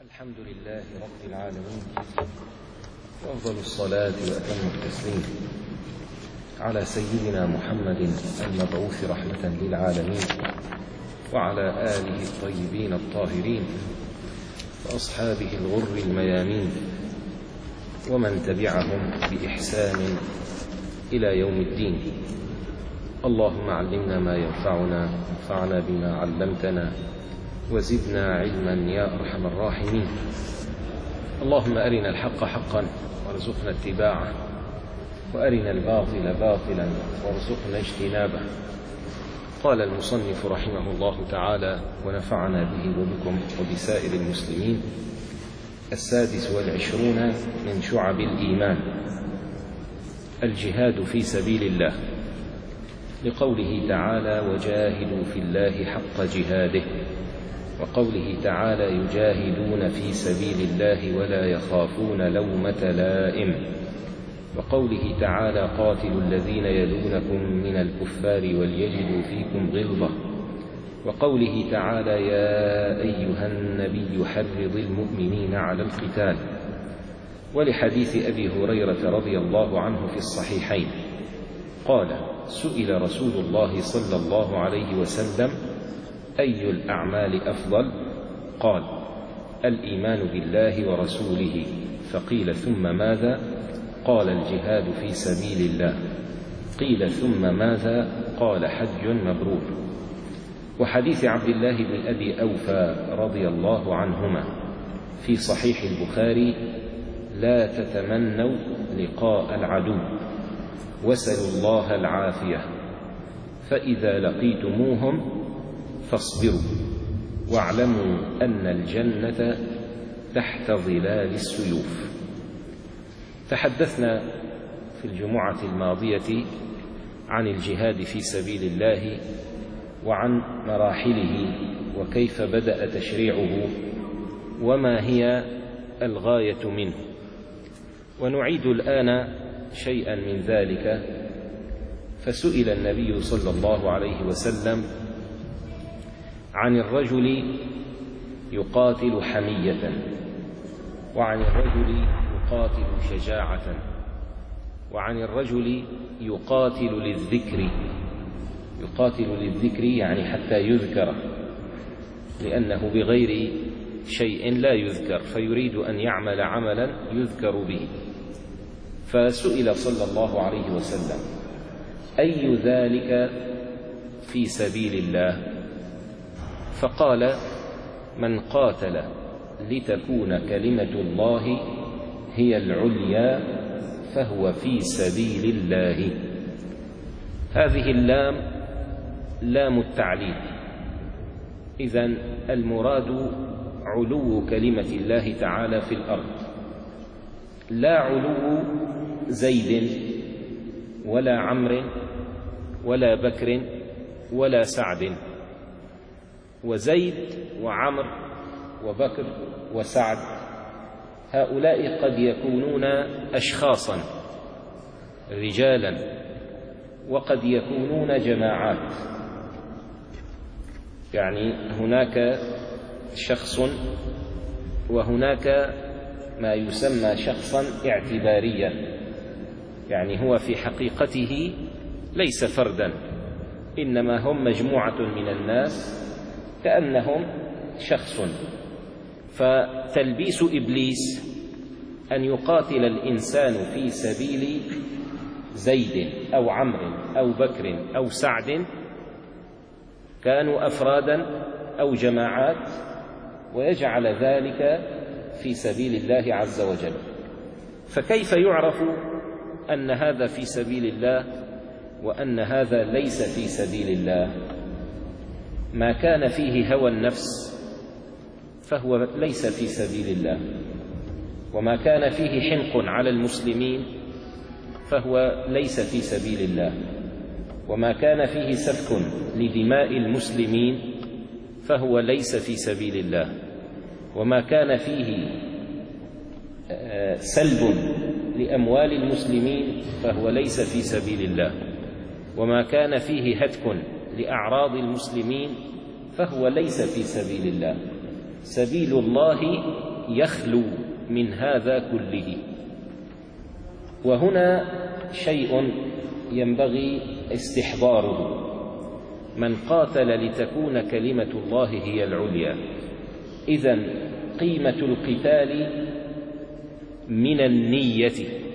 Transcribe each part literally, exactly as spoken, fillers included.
الحمد لله رب العالمين، وأفضل الصلاة وأتم التسليم على سيدنا محمد المبعوث رحمة للعالمين، وعلى آله الطيبين الطاهرين وأصحابه الغر الميامين، ومن تبعهم بإحسان إلى يوم الدين. اللهم علمنا ما ينفعنا، وانفعنا بما علمتنا، وزدنا علما يا أرحم الراحمين. اللهم أرنا الحق حقا وارزقنا اتباعه، وأرنا الباطل باطلا وارزقنا اجتنابه. قال المصنف رحمه الله تعالى، ونفعنا به وبكم وبسائر المسلمين: السادس والعشرون من شعب الإيمان، الجهاد في سبيل الله، لقوله تعالى: وجاهدوا في الله حق جهاده، وقوله تعالى: يجاهدون في سبيل الله ولا يخافون لومة لائم، وقوله تعالى: قاتلوا الذين يلونكم من الكفار وليجدوا فيكم غلظة، وقوله تعالى: يا أيها النبي حرض المؤمنين على القتال، ولحديث أبي هريرة رضي الله عنه في الصحيحين قال: سئل رسول الله صلى الله عليه وسلم: أي الأعمال أفضل؟ قال: الإيمان بالله ورسوله. فقيل: ثم ماذا؟ قال: الجهاد في سبيل الله. قيل: ثم ماذا؟ قال: حج مبرور. وحديث عبد الله بن أبي أوفى رضي الله عنهما في صحيح البخاري: لا تتمنوا لقاء العدو واسألوا الله العافية، فإذا لقيتموهم فاصبروا واعلموا أن الجنة تحت ظلال السيوف. تحدثنا في الجمعة الماضية عن الجهاد في سبيل الله وعن مراحله وكيف بدأ تشريعه وما هي الغاية منه، ونعيد الآن شيئا من ذلك. فسئل النبي صلى الله عليه وسلم عن الرجل يقاتل حمية، وعن الرجل يقاتل شجاعة، وعن الرجل يقاتل للذكر. يقاتل للذكر يعني حتى يذكر، لأنه بغير شيء لا يذكر، فيريد أن يعمل عملا يذكر به. فسئل صلى الله عليه وسلم: أي ذلك في سبيل الله؟ فقال: من قاتل لتكون كلمة الله هي العليا فهو في سبيل الله. هذه اللام لام التعليل، إذن المراد علو كلمة الله تعالى في الأرض، لا علو زيد ولا عمرو ولا بكر ولا سعد. وزيد وعمر وبكر وسعد هؤلاء قد يكونون أشخاصا رجالا، وقد يكونون جماعات، يعني هناك شخص وهناك ما يسمى شخصا اعتباريا، يعني هو في حقيقته ليس فردا، إنما هم مجموعة من الناس كأنهم شخص. فتلبيس إبليس أن يقاتل الإنسان في سبيل زيد أو عمرو أو بكر أو سعد، كانوا أفرادا أو جماعات، ويجعل ذلك في سبيل الله عز وجل. فكيف يعرف أن هذا في سبيل الله وأن هذا ليس في سبيل الله؟ ما كان فيه هوى النفس فهو ليس في سبيل الله، وما كان فيه حنق على المسلمين فهو ليس في سبيل الله، وما كان فيه سفك لدماء المسلمين فهو ليس في سبيل الله، وما كان فيه سلب لأموال المسلمين فهو ليس في سبيل الله، وما كان فيه هتك لأعراض المسلمين فهو ليس في سبيل الله. سبيل الله يخلو من هذا كله. وهنا شيء ينبغي استحضاره: من قاتل لتكون كلمة الله هي العليا. إذن قيمة القتال من النية.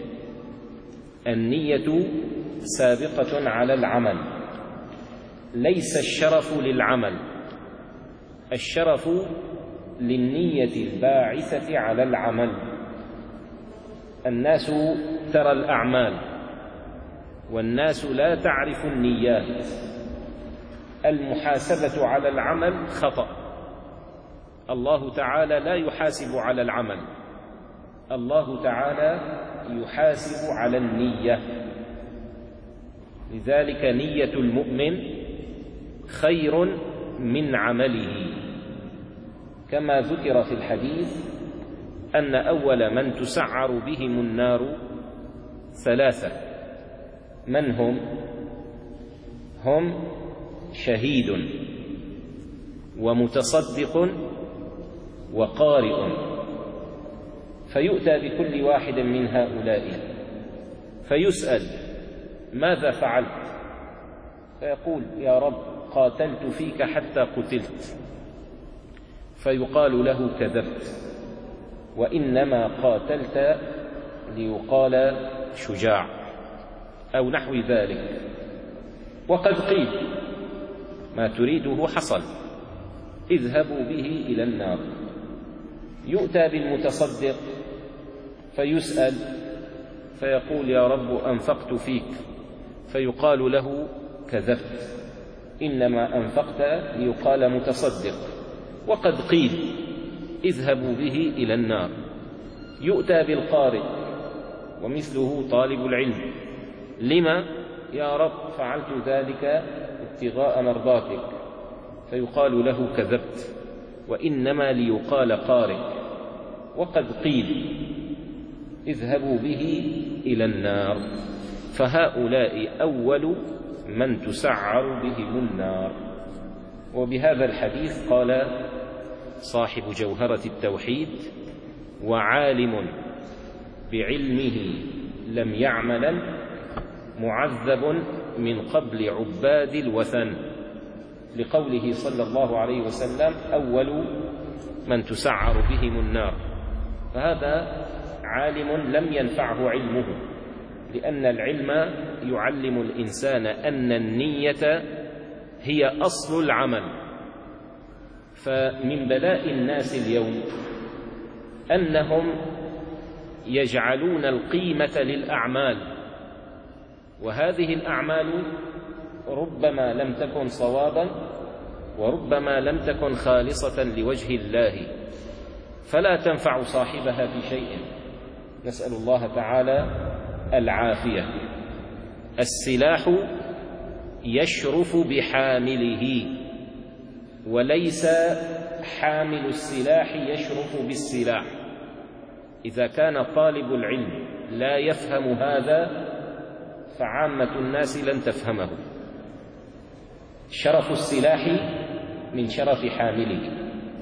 النية سابقة على العمل، ليس الشرف للعمل، الشرف للنية الباعثة على العمل. الناس ترى الأعمال والناس لا تعرف النيات. المحاسبة على العمل خطأ، الله تعالى لا يحاسب على العمل، الله تعالى يحاسب على النية. لذلك نية المؤمن خير من عمله، كما ذكر في الحديث أن أول من تسعر بهم النار ثلاثة. من هم؟ هم شهيد ومتصدق وقارئ. فيؤتى بكل واحد من هؤلاء فيسأل: ماذا فعلت؟ فيقول: يا رب قاتلت فيك حتى قتلت. فيقال له: كذبت، وإنما قاتلت ليقال شجاع، أو نحو ذلك. وقد قيل: ما تريده حصل، اذهبوا به إلى النار. يؤتى بالمتصدق فيسأل فيقول: يا رب أنفقت فيك. فيقال له: كذبت، إنما أنفقت ليقال متصدق. وقد قيل: اذهبوا به إلى النار. يؤتى بالقارئ ومثله طالب العلم: لما يا رب فعلت ذلك ابتغاء مرضاتك؟ فيقال له: كذبت، وإنما ليقال قارئ. وقد قيل: اذهبوا به إلى النار. فهؤلاء أول من تسعر بهم النار. وبهذا الحديث قال صاحب جوهرة التوحيد: وعالم بعلمه لم يعملا معذب من قبل عباد الوثن، لقوله صلى الله عليه وسلم: أول من تسعر بهم النار. فهذا عالم لم ينفعه علمه، لأن العلم يعلم الإنسان أن النية هي أصل العمل. فمن بلاء الناس اليوم أنهم يجعلون القيمة للأعمال، وهذه الأعمال ربما لم تكن صوابا وربما لم تكن خالصة لوجه الله، فلا تنفع صاحبها بشيء. نسأل الله تعالى العافية. السلاح يشرف بحامله، وليس حامل السلاح يشرف بالسلاح. إذا كان طالب العلم لا يفهم هذا فعامة الناس لن تفهمه. شرف السلاح من شرف حامله.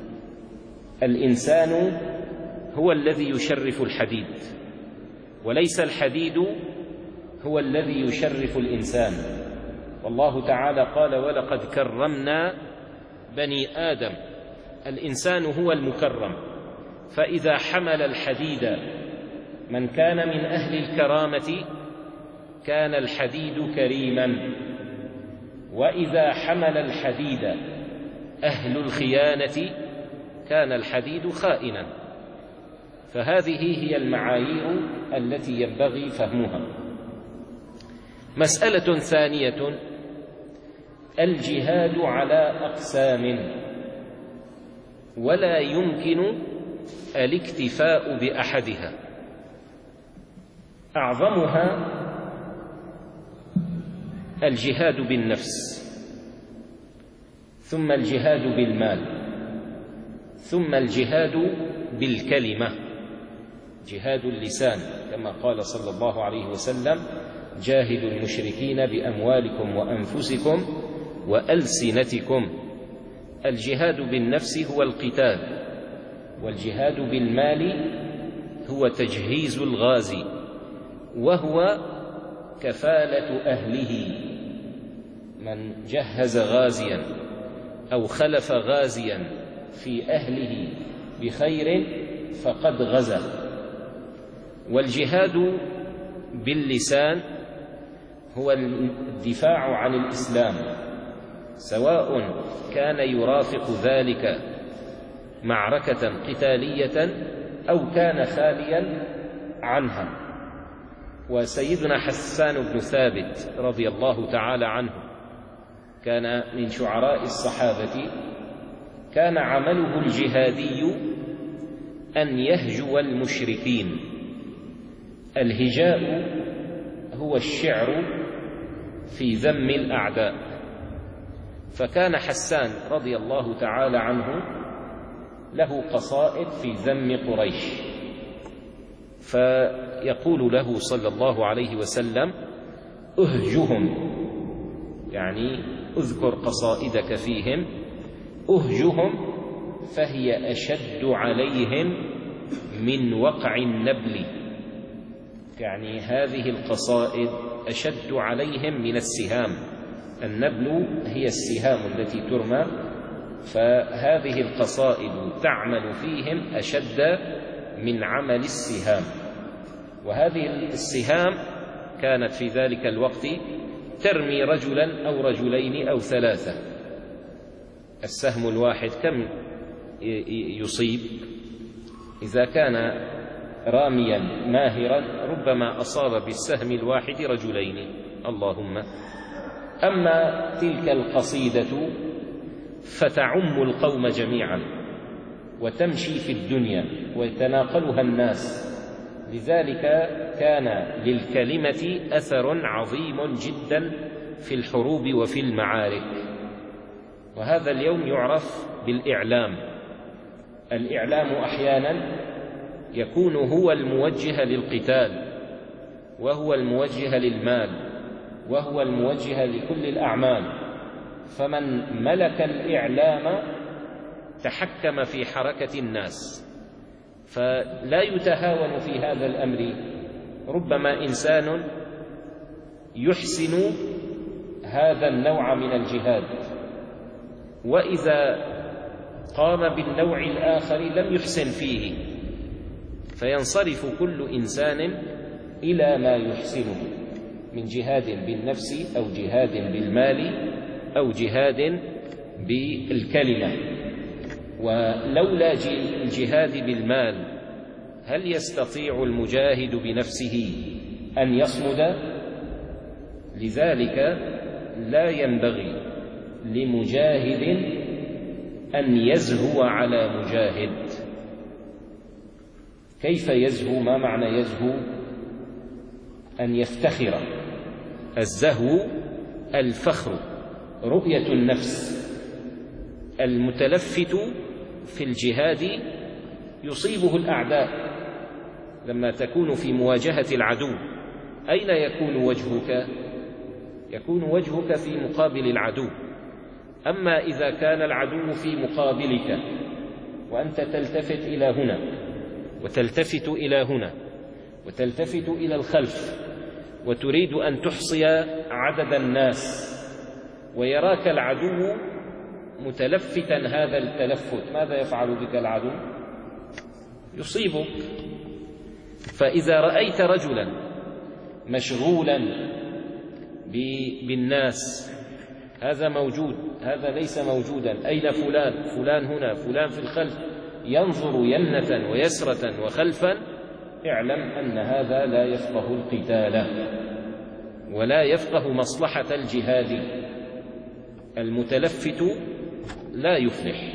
الإنسان هو الذي يشرف الحديد، وليس الحديد هو الذي يشرف الإنسان. والله تعالى قال: ولقد كرمنا بني آدم. الإنسان هو المكرم. فإذا حمل الحديد من كان من أهل الكرامة كان الحديد كريما، وإذا حمل الحديد أهل الخيانة كان الحديد خائنا. فهذه هي المعايير التي ينبغي فهمها. مسألة ثانية: الجهاد على أقسام، ولا يمكن الاكتفاء بأحدها. أعظمها الجهاد بالنفس، ثم الجهاد بالمال، ثم الجهاد بالكلمة، جهاد اللسان، كما قال صلى الله عليه وسلم: جاهدوا المشركين بأموالكم وأنفسكم وألسنتكم. الجهاد بالنفس هو القتال، والجهاد بالمال هو تجهيز الغازي، وهو كفالة أهله. من جهز غازيا أو خلف غازيا في أهله بخير فقد غزا. والجهاد باللسان هو الدفاع عن الإسلام، سواء كان يرافق ذلك معركة قتالية أو كان خاليا عنها. وسيدنا حسان بن ثابت رضي الله تعالى عنه كان من شعراء الصحابة، كان عمله الجهادي أن يهجو المشركين. الهجاء هو الشعر في ذم الأعداء، فكان حسان رضي الله تعالى عنه له قصائد في ذم قريش، فيقول له صلى الله عليه وسلم: أهجهم، يعني اذكر قصائدك فيهم، أهجهم فهي أشد عليهم من وقع النبل، يعني هذه القصائد أشد عليهم من السهام. النبل هي السهام التي ترمى، فهذه القصائد تعمل فيهم أشد من عمل السهام. وهذه السهام كانت في ذلك الوقت ترمي رجلا أو رجلين أو ثلاثة. السهم الواحد كم يصيب؟ إذا كان راميا ماهرا ربما أصاب بالسهم الواحد رجلين، اللهم. أما تلك القصيدة فتعم القوم جميعا وتمشي في الدنيا ويتناقلها الناس، لذلك كان للكلمة أثر عظيم جدا في الحروب وفي المعارك. وهذا اليوم يعرف بالإعلام. الإعلام أحيانا يكون هو الموجه للقتال، وهو الموجه للمال، وهو الموجه لكل الأعمال. فمن ملك الإعلام تحكم في حركة الناس، فلا يتهاون في هذا الأمر. ربما إنسان يحسن هذا النوع من الجهاد، وإذا قام بالنوع الآخر لم يحسن فيه، فينصرف كل إنسان إلى ما يحسنه من جهاد بالنفس أو جهاد بالمال أو جهاد بالكلمة. ولولا الجهاد بالمال هل يستطيع المجاهد بنفسه أن يصمد؟ لذلك لا ينبغي لمجاهد أن يزهو على مجاهد. كيف يزهو؟ ما معنى يزهو؟ أن يفتخر. الزهو الفخر، رؤية النفس. المتلفت في الجهاد يصيبه الأعداء. لما تكون في مواجهة العدو أين يكون وجهك؟ يكون وجهك في مقابل العدو. أما إذا كان العدو في مقابلك وأنت تلتفت إلى هنا وتلتفت إلى هنا وتلتفت إلى الخلف وتريد أن تحصي عدد الناس، ويراك العدو متلفتا هذا التلفت، ماذا يفعل بك العدو؟ يصيبك. فإذا رأيت رجلا مشغولا بالناس، هذا موجود، هذا ليس موجودا، أين فلان؟ فلان هنا، فلان في الخلف، ينظر يمنة ويسرة وخلفا، اعلم أن هذا لا يفقه القتال ولا يفقه مصلحة الجهاد. المتلفت لا يفلح،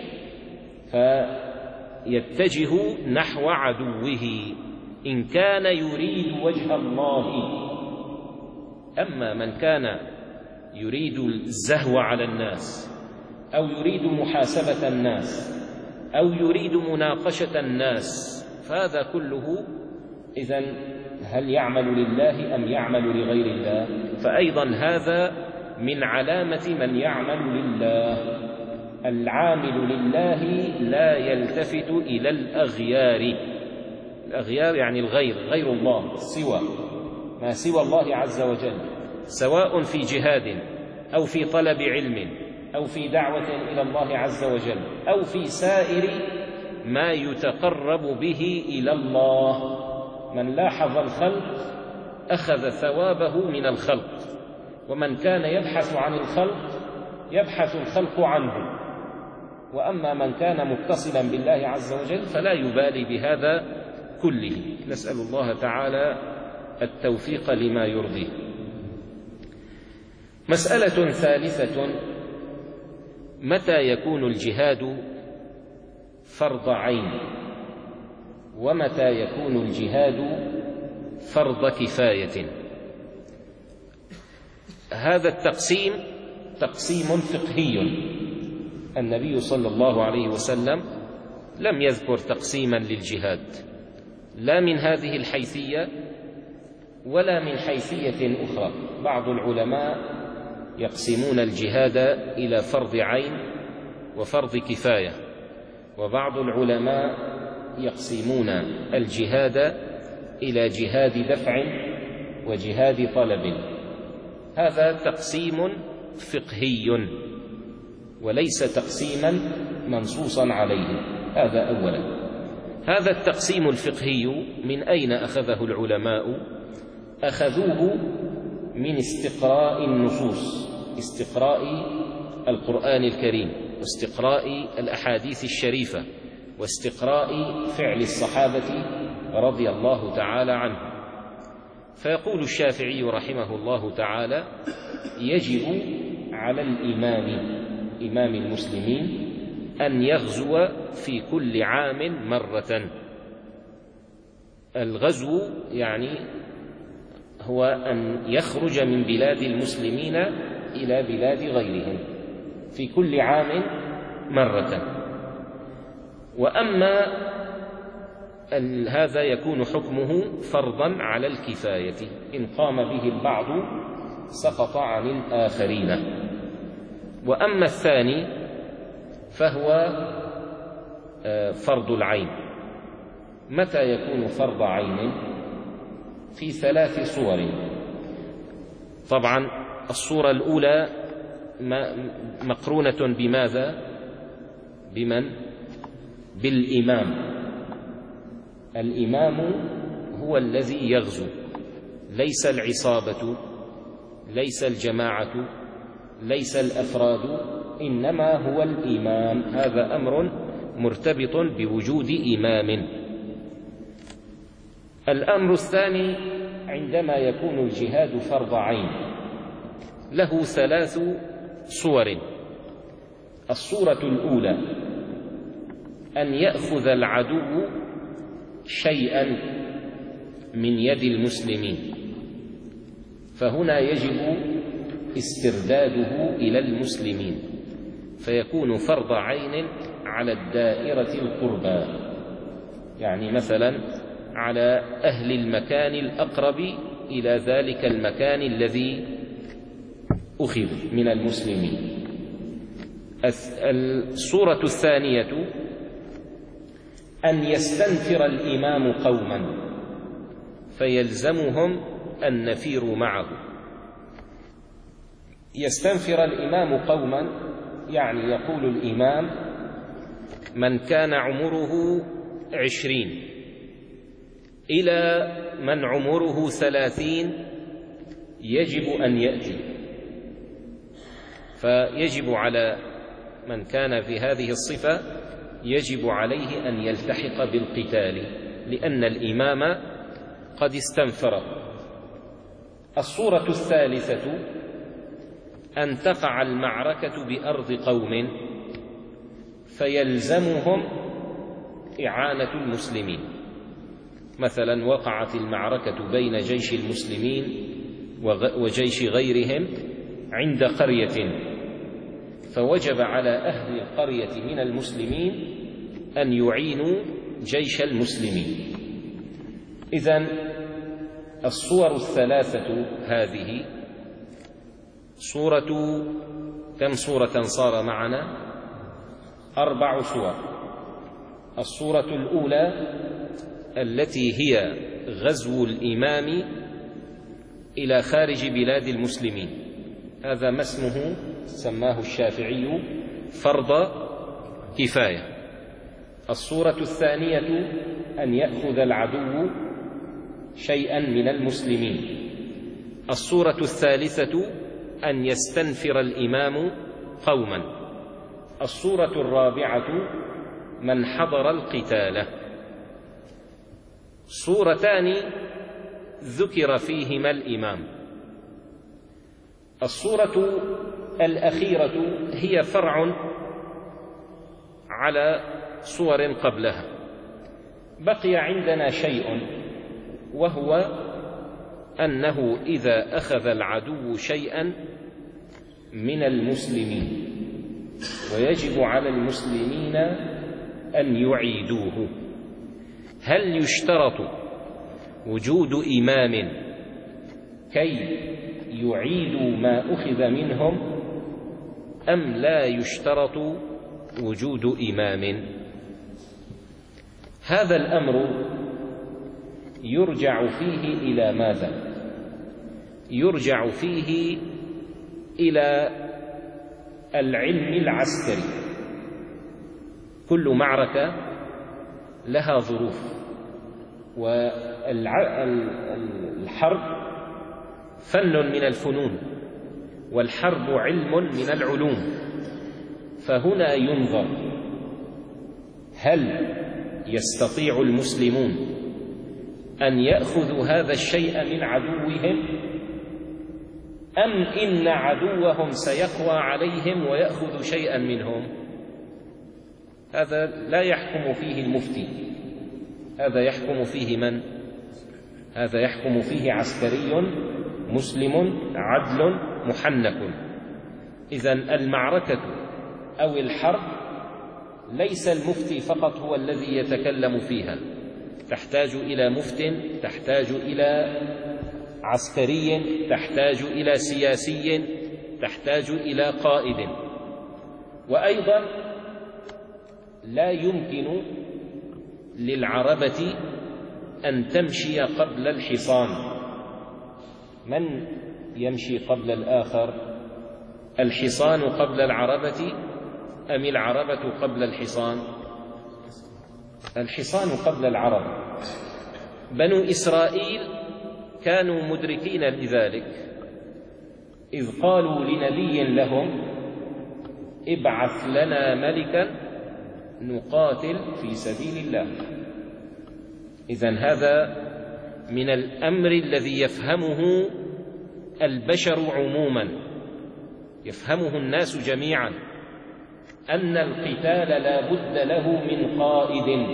فيتجه نحو عدوه إن كان يريد وجه الله. أما من كان يريد الزهو على الناس أو يريد محاسبة الناس أو يريد مناقشة الناس، فهذا كله إذن هل يعمل لله أم يعمل لغير الله؟ فأيضا هذا من علامة من يعمل لله. العامل لله لا يلتفت إلى الأغيار. الأغيار يعني الغير، غير الله، سوى ما سوى الله عز وجل، سواء في جهاد أو في طلب علم أو في دعوة إلى الله عز وجل أو في سائر ما يتقرب به إلى الله. من لاحظ الخلق أخذ ثوابه من الخلق، ومن كان يبحث عن الخلق يبحث الخلق عنه. وأما من كان متصلا بالله عز وجل فلا يبالي بهذا كله. نسأل الله تعالى التوفيق لما يرضيه. مسألة ثالثة: متى يكون الجهاد فرض عين، ومتى يكون الجهاد فرض كفاية؟ هذا التقسيم تقسيم فقهي. النبي صلى الله عليه وسلم لم يذكر تقسيما للجهاد، لا من هذه الحيثية ولا من حيثية أخرى. بعض العلماء يقسمون الجهاد إلى فرض عين وفرض كفاية، وبعض العلماء يقسمون الجهاد إلى جهاد دفع وجهاد طلب. هذا تقسيم فقهي وليس تقسيما منصوصا عليه. هذا أولا. هذا التقسيم الفقهي من أين أخذه العلماء؟ أخذوه من استقراء النصوص، استقراء القرآن الكريم، واستقراء الأحاديث الشريفة، واستقراء فعل الصحابة رضي الله تعالى عنهم. فيقول الشافعي رحمه الله تعالى: يجب على الإمام، إمام المسلمين، أن يغزو في كل عام مرة. الغزو يعني هو أن يخرج من بلاد المسلمين إلى بلاد غيرهم في كل عام مرة. وأما هذا يكون حكمه فرضا على الكفاية، إن قام به البعض سقط عن الآخرين. وأما الثاني فهو فرض العين. متى يكون فرض عين؟ في ثلاث صور. طبعا الصورة الأولى مقرونة بماذا؟ بمن؟ بالإمام. الإمام هو الذي يغزو، ليس العصابة، ليس الجماعة، ليس الأفراد، إنما هو الإمام. هذا أمر مرتبط بوجود إمام. الأمر الثاني: عندما يكون الجهاد فرض عين له ثلاث صور. الصورة الأولى: أن يأخذ العدو شيئا من يد المسلمين، فهنا يجب استرداده إلى المسلمين، فيكون فرض عين على الدائرة القربى، يعني مثلا على أهل المكان الأقرب إلى ذلك المكان الذي أخذ من المسلمين. الصورة الثانية: أن يستنفر الإمام قوما فيلزمهم النفير معه. يستنفر الإمام قوما يعني يقول الإمام: من كان عمره عشرين إلى من عمره ثلاثين يجب أن يأتي. فيجب على من كان في هذه الصفة يجب عليه أن يلتحق بالقتال، لأن الإمام قد استنفر. الصورة الثالثة: أن تقع المعركة بأرض قوم فيلزمهم إعانة المسلمين. مثلا وقعت المعركة بين جيش المسلمين وجيش غيرهم عند قرية، فوجب على أهل القرية من المسلمين أن يعينوا جيش المسلمين. إذن الصور الثلاثة هذه صورة كم صورة صار معنا؟ أربع سور. الصورة الأولى التي هي غزو الإمام إلى خارج بلاد المسلمين، هذا ما اسمه سماه الشافعي فرض كفاية. الصورة الثانية أن يأخذ العدو شيئا من المسلمين. الصورة الثالثة أن يستنفر الإمام قوما. الصورة الرابعة من حضر القتال. صورتان ذكر فيهما الإمام. الصورة الأخيرة هي فرع على صور قبلها. بقي عندنا شيء، وهو أنه إذا أخذ العدو شيئا من المسلمين ويجب على المسلمين أن يعيدوه، هل يشترط وجود إمام كي يعيدوا ما أخذ منهم، أم لا يشترط وجود إمام؟ هذا الأمر يرجع فيه إلى ماذا؟ يرجع فيه إلى العلم العسكري. كل معركة لها ظروف، والحرب فن من الفنون، والحرب علم من العلوم. فهنا ينظر هل يستطيع المسلمون أن يأخذوا هذا الشيء من عدوهم، أم إن عدوهم سيقوى عليهم ويأخذ شيئا منهم. هذا لا يحكم فيه المفتي، هذا يحكم فيه من؟ هذا يحكم فيه عسكري مسلم عدل محنك. إذن المعركة أو الحرب ليس المفتي فقط هو الذي يتكلم فيها، تحتاج إلى مفت، تحتاج إلى عسكري، تحتاج إلى سياسي، تحتاج إلى قائد. وأيضا لا يمكن للعربة أن تمشي قبل الحصان. من يمشي قبل الآخر؟ الحصان قبل العربة أم العربة قبل الحصان؟ الحصان قبل العرب. بنو إسرائيل كانوا مدركين لذلك، إذ قالوا لنبي لهم ابعث لنا ملكا نقاتل في سبيل الله. إذن هذا من الأمر الذي يفهمه البشر عموما، يفهمه الناس جميعا، أن القتال لا بد له من قائد،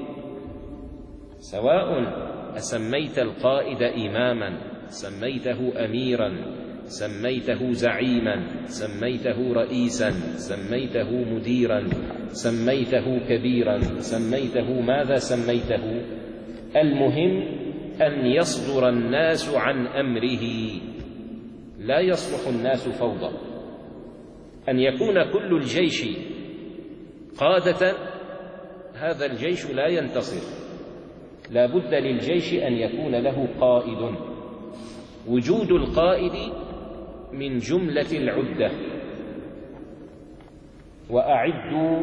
سواء أسميت القائد إماما، سميته أميرا، سميته زعيما، سميته رئيسا، سميته مديرا، سميته كبيرا، سميته ماذا سميته، المهم أن يصدر الناس عن أمره. لا يصلح الناس فوضى. أن يكون كل الجيش قادة، هذا الجيش لا ينتصر. لا بد للجيش أن يكون له قائد. وجود القائد من جملة العدة. وأعدوا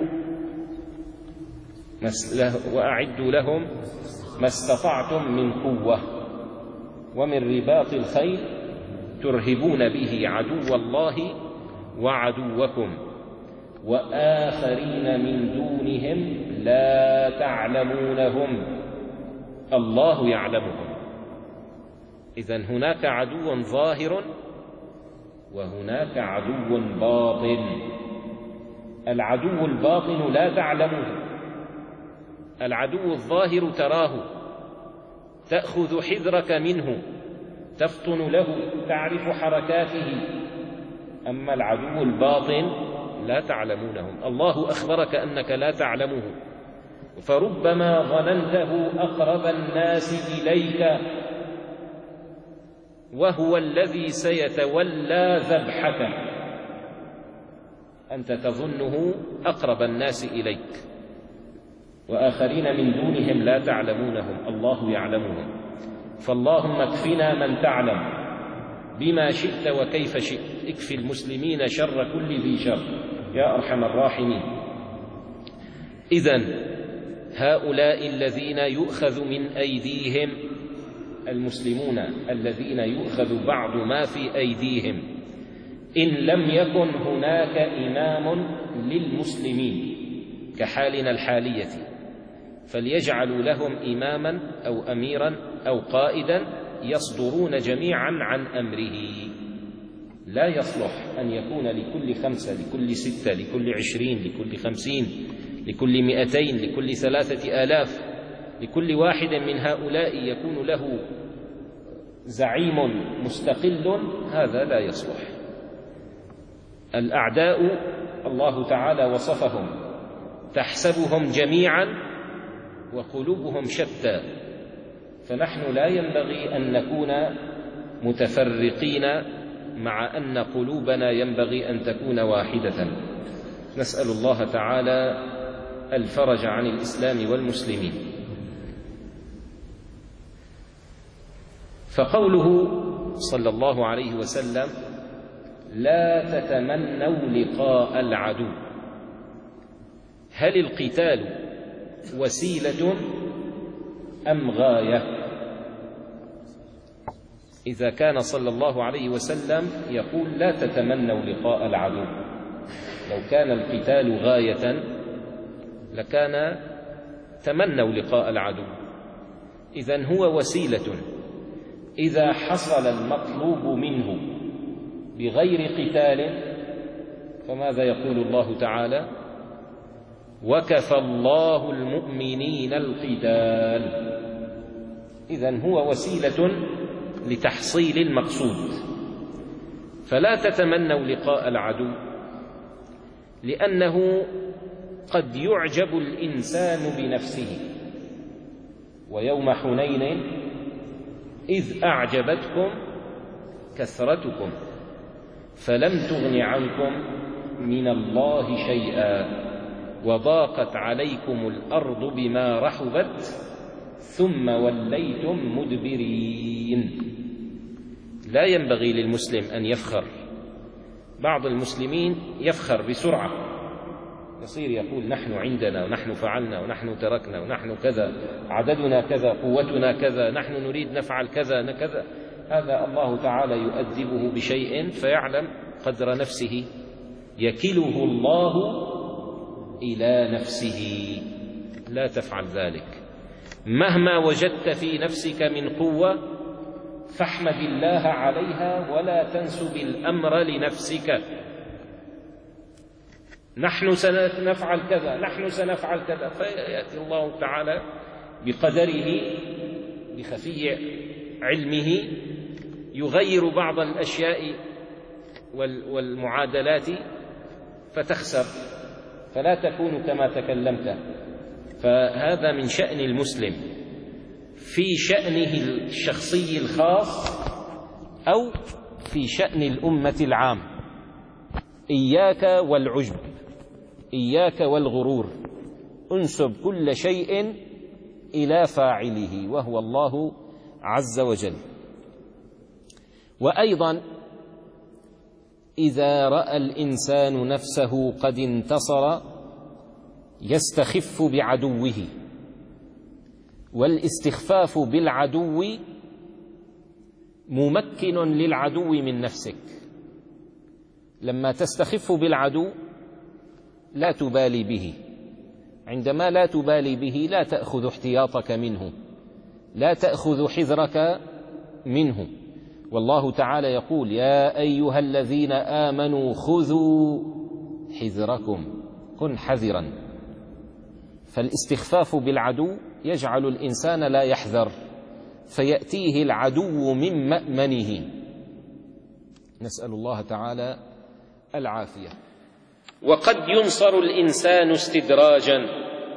وأعدوا لهم ما استطعتم من قوة ومن رباط الخيل ترهبون به عدو الله وعدوكم وآخرين من دونهم لا تعلمونهم الله يعلمهم. إذن هناك عدو ظاهر وهناك عدو باطن. العدو الباطن لا تعلمه، العدو الظاهر تراه، تأخذ حذرك منه، تفطن له، تعرف حركاته. أما العدو الباطن لا تعلمونهم، الله أخبرك أنك لا تعلمه، فربما ظننته أقرب الناس إليك وهو الذي سيتولى ذبحك. أنت تظنه أقرب الناس إليك، وآخرين من دونهم لا تعلمونهم، الله يعلمهم. فاللهم اكفنا من تعلم بما شئت وكيف شئت، اكفي المسلمين شر كل ذي شر يا أرحم الراحمين. إذن هؤلاء الذين يؤخذ من أيديهم، المسلمون الذين يؤخذ بعض ما في أيديهم، إن لم يكن هناك إمام للمسلمين كحالنا الحالية، فليجعلوا لهم إماما أو أميرا أو قائدا يصدرون جميعا عن أمره. لا يصلح أن يكون لكل خمسة، لكل ستة، لكل عشرين، لكل خمسين، لكل مئتين، لكل ثلاثة آلاف، لكل واحد من هؤلاء يكون له زعيم مستقل. هذا لا يصلح. الأعداء الله تعالى وصفهم، تحسبهم جميعا وقلوبهم شتى، فنحن لا ينبغي أن نكون متفرقين، مع أن قلوبنا ينبغي أن تكون واحدة. نسأل الله تعالى الفرج عن الإسلام والمسلمين. فقوله صلى الله عليه وسلم: لا تتمنوا لقاء العدو، هل القتال وسيلة أم غاية؟ إذا كان صلى الله عليه وسلم يقول لا تتمنوا لقاء العدو، لو كان القتال غاية لكان تمنوا لقاء العدو. إذن هو وسيلة، إذا حصل المطلوب منه بغير قتال فماذا يقول الله تعالى؟ وكفى الله المؤمنين القتال. إذن هو وسيلة لتحصيل المقصود. فلا تتمنوا لقاء العدو، لأنه قد يعجب الإنسان بنفسه. ويوم حنين إذ أعجبتكم كثرتكم فلم تغن عنكم من الله شيئا وضاقت عليكم الأرض بما رحبت ثم وليتم مدبرين. لا ينبغي للمسلم أن يفخر. بعض المسلمين يفخر بسرعة، يصير يقول نحن عندنا ونحن فعلنا ونحن تركنا ونحن كذا، عددنا كذا، قوتنا كذا، نحن نريد نفعل كذا كذا. هذا الله تعالى يؤدبه بشيء فيعلم قدر نفسه، يكله الله إلى نفسه. لا تفعل ذلك. مهما وجدت في نفسك من قوة فاحمد الله عليها ولا تنسب الأمر لنفسك. نحن سنفعل كذا، نحن سنفعل كذا، فيأتي الله تعالى بقدره بخفي علمه يغير بعض الأشياء والمعادلات فتخسر، فلا تكون كما تكلمت. فهذا من شأن المسلم في شأنه الشخصي الخاص أو في شأن الأمة العام. إياك والعجب، إياك والغرور، انسب كل شيء إلى فاعله وهو الله عز وجل. وأيضا إذا رأى الإنسان نفسه قد انتصر يستخف بعدوه، والاستخفاف بالعدو ممكن للعدو من نفسك. لما تستخف بالعدو لا تبالي به، عندما لا تبالي به لا تأخذ احتياطك منه، لا تأخذ حذرك منه. والله تعالى يقول يا أيها الذين آمنوا خذوا حذركم، كن حذرا. فالاستخفاف بالعدو يجعل الإنسان لا يحذر فيأتيه العدو من مأمنه. نسأل الله تعالى العافية. وقد ينصر الإنسان استدراجا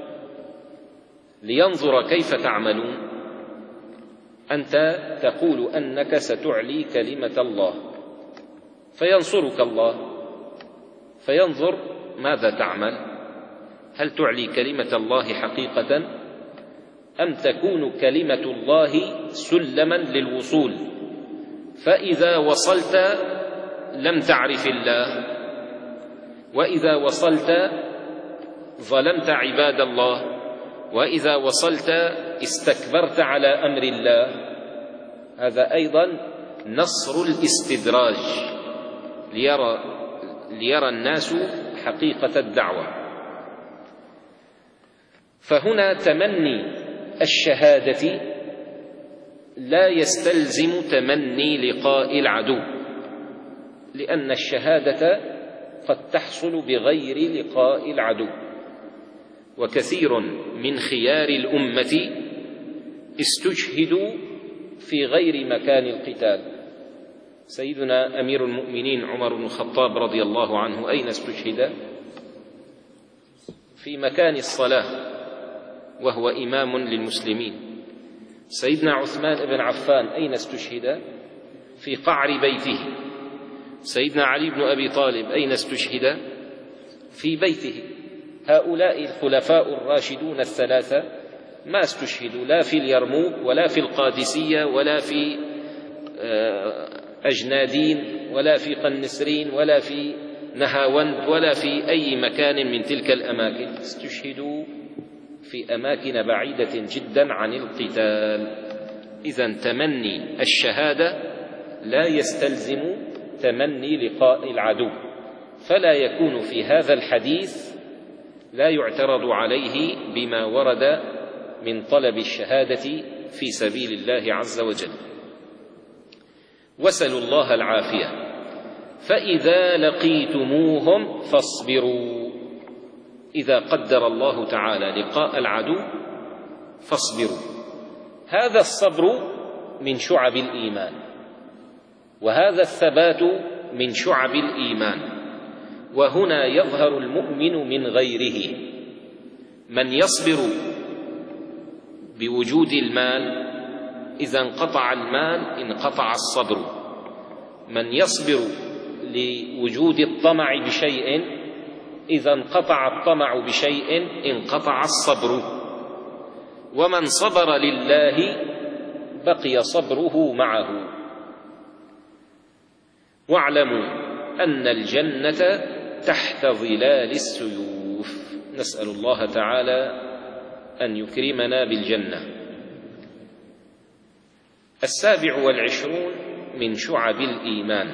لينظر كيف تعملون. أنت تقول أنك ستعلي كلمة الله فينصرك الله، فينظر ماذا تعمل، هل تعلي كلمة الله حقيقة أم تكون كلمة الله سلما للوصول، فإذا وصلت لم تعرف الله، وإذا وصلت ظلمت عباد الله، وإذا وصلت استكبرت على أمر الله. هذا أيضا نصر الاستدراج ليرى, ليرى الناس حقيقة الدعوة. فهنا تمني الشهادة لا يستلزم تمني لقاء العدو، لأن الشهادة قد تحصل بغير لقاء العدو. وكثير من خيار الأمة استشهدوا في غير مكان القتال. سيدنا أمير المؤمنين عمر بن الخطاب رضي الله عنه أين استشهد؟ في مكان الصلاة وهو إمام للمسلمين. سيدنا عثمان بن عفان أين استشهد؟ في قعر بيته. سيدنا علي بن أبي طالب أين استشهد؟ في بيته. هؤلاء الخلفاء الراشدون الثلاثة ما استشهدوا لا في اليرموك ولا في القادسية ولا في أجنادين ولا في قنسرين ولا في نهاوند ولا في أي مكان من تلك الأماكن، استشهدوا في أماكن بعيدة جدا عن القتال. إذن تمني الشهادة لا يستلزم تمني لقاء العدو، فلا يكون في هذا الحديث لا يعترض عليه بما ورد من طلب الشهادة في سبيل الله عز وجل. واسألوا الله العافية. فإذا لقيتموهم فاصبروا، إذا قدر الله تعالى لقاء العدو فاصبروا. هذا الصبر من شعب الإيمان، وهذا الثبات من شعب الإيمان. وهنا يظهر المؤمن من غيره. من يصبر بوجود المال، إذا انقطع المال انقطع الصبر. من يصبر لوجود الطمع بشيء، إذا انقطع الطمع بشيء انقطع الصبر. ومن صبر لله بقي صبره معه. واعلموا أن الجنة تحت ظلال السيوف. نسأل الله تعالى أن يكرمنا بالجنة. السابع والعشرون من شعب الإيمان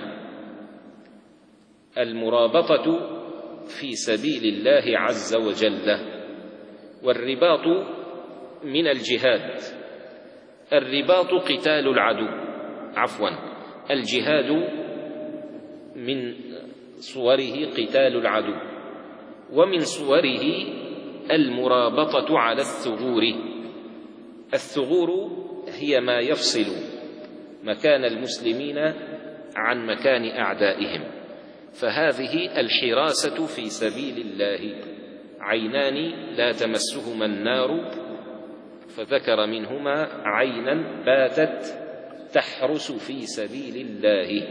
المرابطة في سبيل الله عز وجل. والرباط من الجهاد. الرباط قتال العدو، عفوا الجهاد من صوره قتال العدو، ومن صوره المرابطة على الثغور. الثغور هي ما يفصل مكان المسلمين عن مكان أعدائهم. فهذه الحراسة في سبيل الله. عينان لا تمسهما النار، فذكر منهما عينا باتت تحرس في سبيل الله،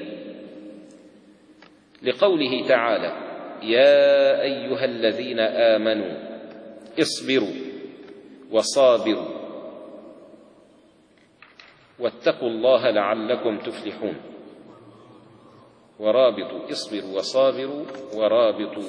لقوله تعالى: يا أيها الذين آمنوا اصبروا وصابروا واتقوا الله لعلكم تفلحون. ورابطوا، اصبروا وصابروا ورابطوا.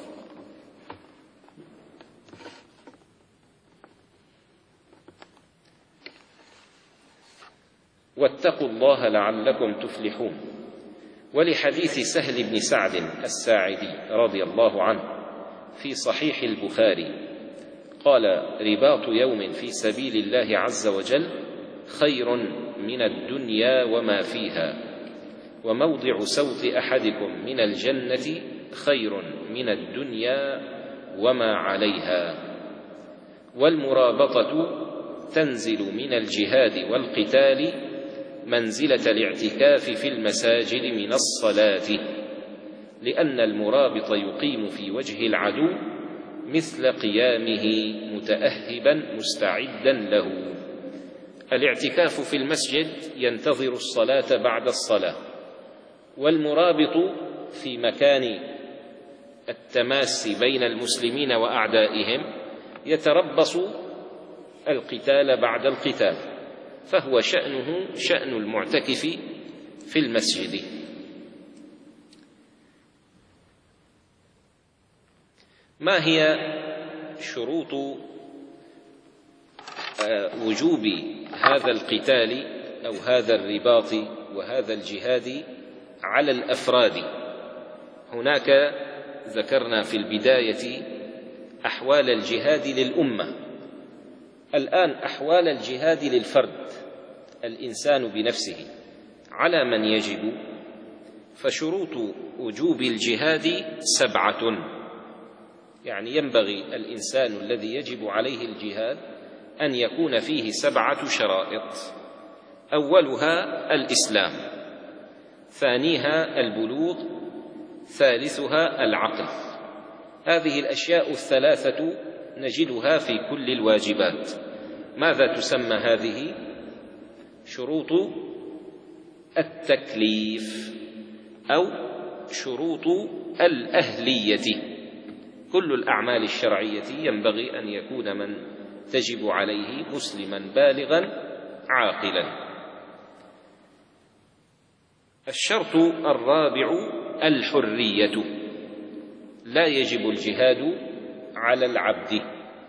واتقوا الله لعلكم تفلحون. ولحديث سهل بن سعد الساعدي رضي الله عنه في صحيح البخاري قال: رباط يوم في سبيل الله عز وجل خير من الدنيا وما فيها، وموضع سوط أحدكم من الجنة خير من الدنيا وما عليها. والمرابطة تنزل من الجهاد والقتال منزلة الاعتكاف في المساجد من الصلاة، لأن المرابط يقيم في وجه العدو مثل قيامه متأهبا مستعدا له. الاعتكاف في المسجد ينتظر الصلاة بعد الصلاة، والمرابط في مكان التماس بين المسلمين وأعدائهم يتربص القتال بعد القتال، فهو شأنه شأن المعتكف في المسجد. ما هي شروط وجوب هذا القتال أو هذا الرباط وهذا الجهاد على الأفراد؟ هناك ذكرنا في البداية أحوال الجهاد للأمة، الآن أحوال الجهاد للفرد، الإنسان بنفسه على من يجب. فشروط وجوب الجهاد سبعة، يعني ينبغي الإنسان الذي يجب عليه الجهاد أن يكون فيه سبعة شرائط: أولها الإسلام، ثانيها البلوغ، ثالثها العقل. هذه الأشياء الثلاثة نجدها في كل الواجبات. ماذا تسمى هذه؟ شروط التكليف أو شروط الأهلية. كل الأعمال الشرعية ينبغي أن يكون من تجب عليه مسلما بالغا عاقلا. الشرط الرابع الحرية، لا يجب الجهاد على العبد.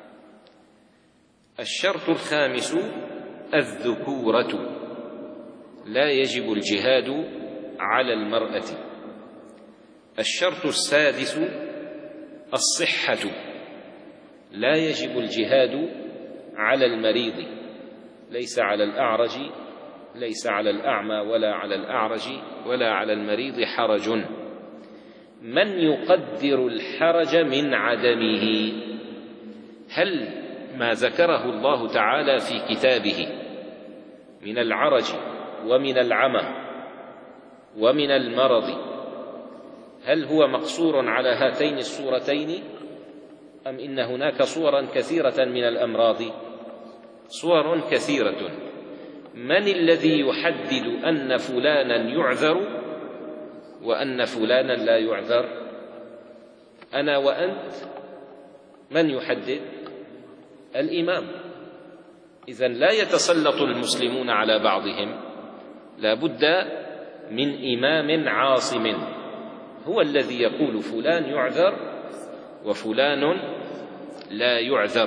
الشرط الخامس الذكورة، لا يجب الجهاد على المرأة. الشرط السادس الصحة، لا يجب الجهاد على المريض، ليس على الأعرج ليس على الأعمى ولا على الأعرج ولا على المريض حرج. من يقدر الحرج من عدمه؟ هل ما ذكره الله تعالى في كتابه من العرج ومن العمى ومن المرض هل هو مقصور على هاتين الصورتين، أم إن هناك صورا كثيرة من الأمراض؟ صور كثيرة. من الذي يحدد أن فلانا يعذر وأن فلانا لا يعذر؟ أنا وأنت. من يحدد؟ الإمام. إذن لا يتسلط المسلمون على بعضهم، لا بد من إمام عاصم هو الذي يقول فلان يعذر وفلان لا يعذر.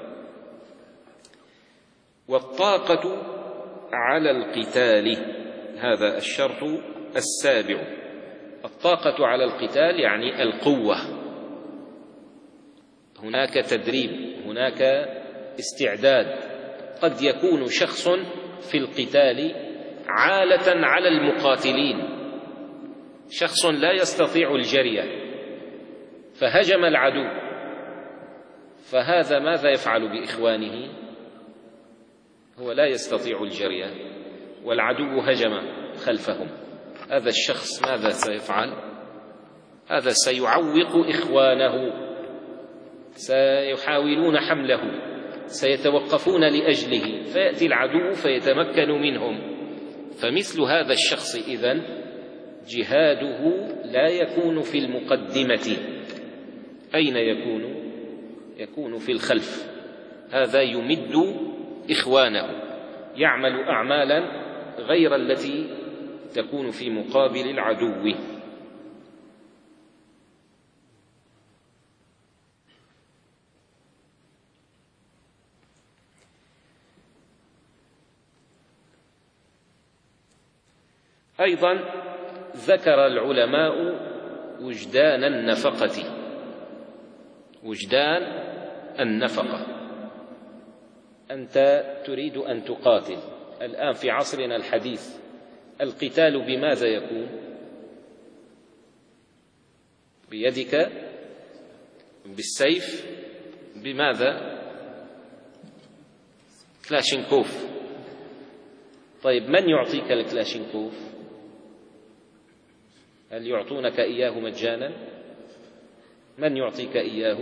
والطاقة على القتال، هذا الشرط السابع. الطاقة على القتال يعني القوة، هناك تدريب، هناك استعداد. قد يكون شخص في القتال عالة على المقاتلين، شخص لا يستطيع الجري فهجم العدو، فهذا ماذا يفعل بإخوانه؟ هو لا يستطيع الجري والعدو هجم خلفهم، هذا الشخص ماذا سيفعل؟ هذا سيعوق إخوانه، سيحاولون حمله، سيتوقفون لأجله، فيأتي العدو فيتمكن منهم. فمثل هذا الشخص إذن جهاده لا يكون في المقدمة. أين يكون؟ يكون في الخلف. هذا يمد إخوانه، يعمل أعمالا غير التي تكون في مقابل العدو. أيضا ذكر العلماء وجدان النفقة، وجدان النفقة. أنت تريد أن تقاتل الآن في عصرنا الحديث، القتال بماذا يكون؟ بيدك، بالسيف، بماذا؟ كلاشينكوف. طيب من يعطيك الكلاشينكوف؟ هل يعطونك إياه مجانا؟ من يعطيك إياه؟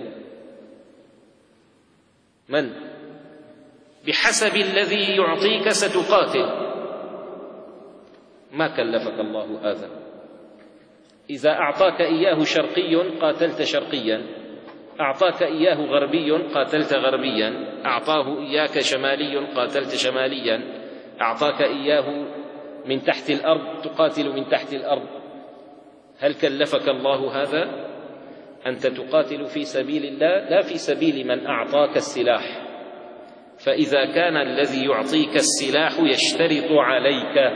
من؟ بحسب الذي يعطيك ستقاتل، ما كلفك الله هذا. إذا أعطاك إياه شرقي قاتلت شرقيا، أعطاك إياه غربي قاتلت غربيا، أعطاه إياك شمالي قاتلت شماليا، أعطاك إياه من تحت الأرض تقاتل من تحت الأرض. هل كلفك الله هذا؟ أنت تقاتل في سبيل الله لا في سبيل من أعطاك السلاح. فإذا كان الذي يعطيك السلاح يشترط عليك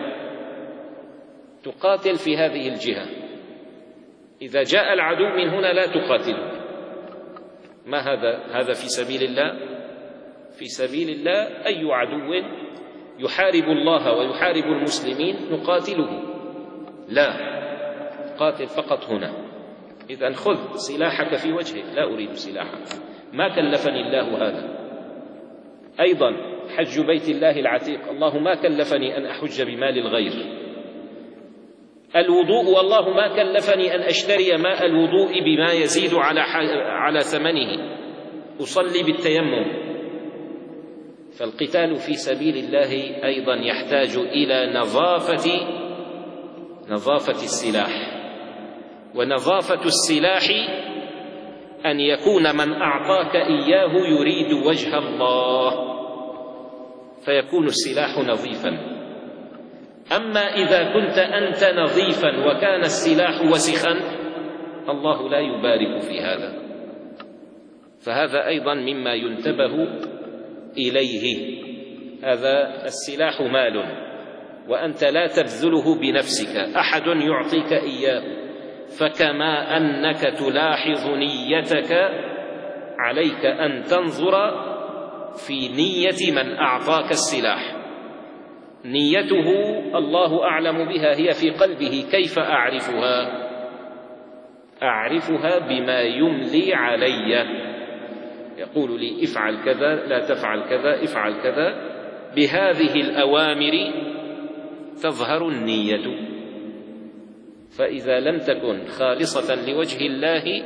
تقاتل في هذه الجهة، إذا جاء العدو من هنا لا تقاتله. ما هذا؟ هذا في سبيل الله؟ في سبيل الله أي عدو يحارب الله ويحارب المسلمين نقاتله؟ لا، قاتل فقط هنا. إذن خذ سلاحك في وجهك، لا أريد سلاحك، ما كلفني الله هذا. أيضا حج بيت الله العتيق، الله ما كلفني أن أحج بمال الغير. الوضوء، والله ما كلفني أن أشتري ماء الوضوء بما يزيد على على ثمنه، أصلي بالتيمم. فالقتال في سبيل الله أيضا يحتاج إلى نظافة نظافة السلاح، ونظافة السلاح أن يكون من أعطاك إياه يريد وجه الله فيكون السلاح نظيفا. أما إذا كنت أنت نظيفا وكان السلاح وسخا الله لا يبارك في هذا. فهذا أيضا مما ينتبه إليه. هذا السلاح مال وأنت لا تبذله بنفسك، أحد يعطيك إياه، فكما أنك تلاحظ نيتك عليك أن تنظر في نية من أعطاك السلاح. نيته الله أعلم بها، هي في قلبه. كيف أعرفها؟ أعرفها بما يملي علي، يقول لي افعل كذا، لا تفعل كذا، افعل كذا. بهذه الأوامر تظهر النية. فإذا لم تكن خالصة لوجه الله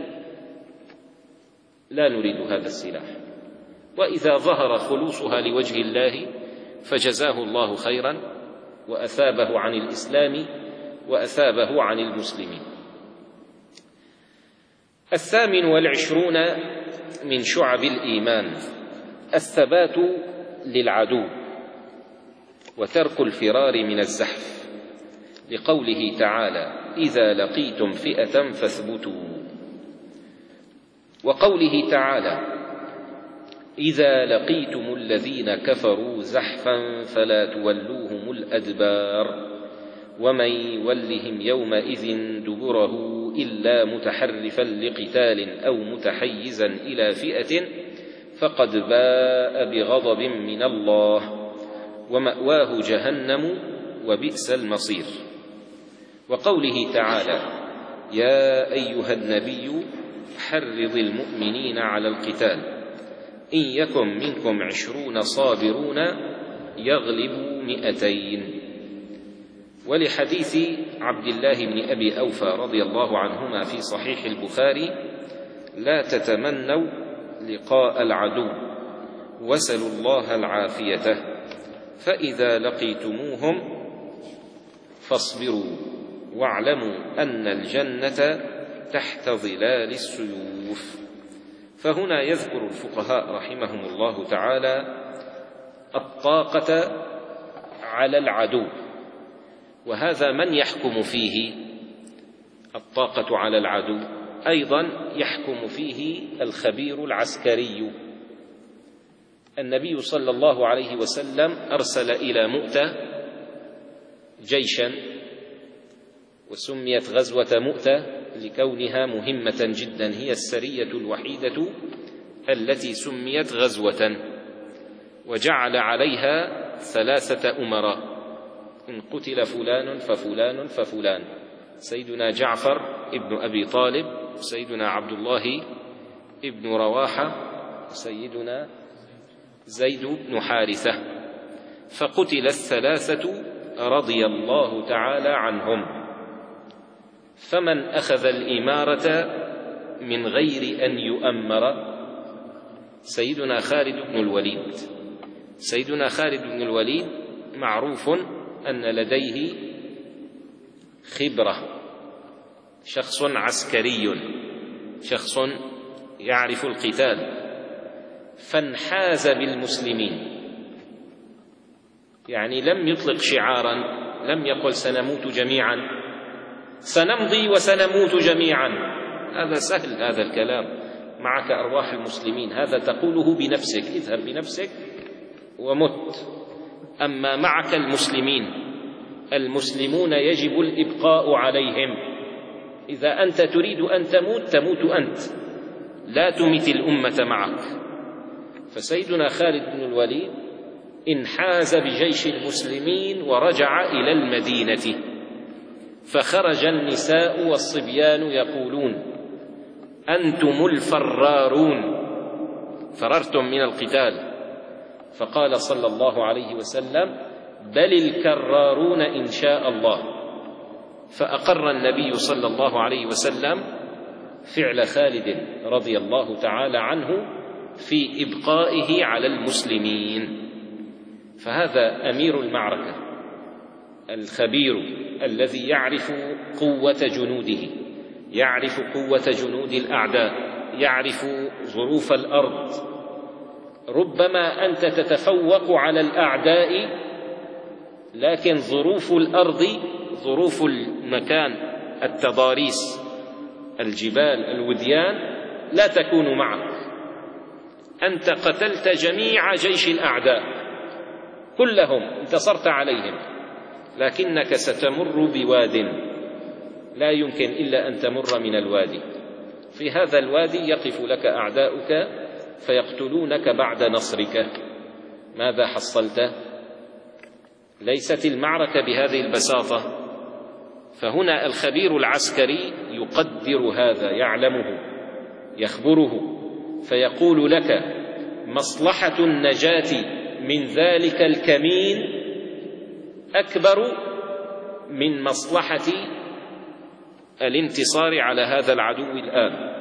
لا نريد هذا السلاح، وإذا ظهر خلوصها لوجه الله فجزاه الله خيرا وأثابه عن الإسلام وأثابه عن المسلمين. الثامن والعشرون من شعب الإيمان الثبات للعدو وترك الفرار من الزحف، لقوله تعالى: إذا لقيتم فئة فاثبتوا. وقوله تعالى: إذا لقيتم الذين كفروا زحفا فلا تولوهم الأدبار، ومن يولهم يومئذ دبره إلا متحرفا لقتال أو متحيزا إلى فئة فقد باء بغضب من الله ومأواه جهنم وبئس المصير. وقوله تعالى: يا أيها النبي حرض المؤمنين على القتال إن يكن منكم عشرون صابرون يغلبوا مئتين. ولحديث عبد الله بن أبي أوفى رضي الله عنهما في صحيح البخاري: لا تتمنوا لقاء العدو وسلوا الله العافية، فإذا لقيتموهم فاصبروا واعلموا أن الجنة تحت ظلال السيوف. فهنا يذكر الفقهاء رحمهم الله تعالى الطاقة على العدو، وهذا من يحكم فيه الطاقة على العدو؟ أيضا يحكم فيه الخبير العسكري. النبي صلى الله عليه وسلم أرسل إلى مؤتة جيشا، وسميت غزوة مؤتة لكونها مهمة جدا، هي السرية الوحيدة التي سميت غزوة، وجعل عليها ثلاثة أمراء: إن قتل فلان ففلان ففلان، سيدنا جعفر ابن أبي طالب، سيدنا عبد الله ابن رواحة، سيدنا زيد بن حارثة. فقتل الثلاثة رضي الله تعالى عنهم. فمن أخذ الإمارة من غير أن يؤمر؟ سيدنا خالد بن الوليد. سيدنا خالد بن الوليد معروف أن لديه خبرة شخص عسكري، شخص يعرف القتال، فانحاز بالمسلمين، يعني لم يطلق شعارا، لم يقل سنموت جميعا، سنمضي وسنموت جميعا، هذا سهل هذا الكلام، معك أرواح المسلمين، هذا تقوله بنفسك، اذهب بنفسك ومت. أما معك المسلمين، المسلمون يجب الإبقاء عليهم، إذا أنت تريد أن تموت تموت أنت، لا تمت الأمة معك. فسيدنا خالد بن الوليد انحاز بجيش المسلمين ورجع إلى المدينة، فخرج النساء والصبيان يقولون: أنتم الفرارون، فررتم من القتال. فقال صلى الله عليه وسلم: بل الكرارون إن شاء الله. فأقر النبي صلى الله عليه وسلم فعل خالد رضي الله تعالى عنه في إبقائه على المسلمين. فهذا أمير المعركة الخبير الذي يعرف قوة جنوده، يعرف قوة جنود الأعداء، يعرف ظروف الأرض. ربما أنت تتفوق على الأعداء، لكن ظروف الأرض، ظروف المكان، التضاريس، الجبال، الوديان، لا تكون معك. أنت قتلت جميع جيش الأعداء كلهم، انتصرت عليهم، لكنك ستمر بواد لا يمكن إلا أن تمر من الوادي. في هذا الوادي يقف لك أعداؤك فيقتلونك بعد نصرك. ماذا حصلت؟ ليست المعركة بهذه البساطة. فهنا الخبير العسكري يقدر هذا، يعلمه، يخبره، فيقول لك: مصلحة النجاة من ذلك الكمين أكبر من مصلحة الانتصار على هذا العدو الآن.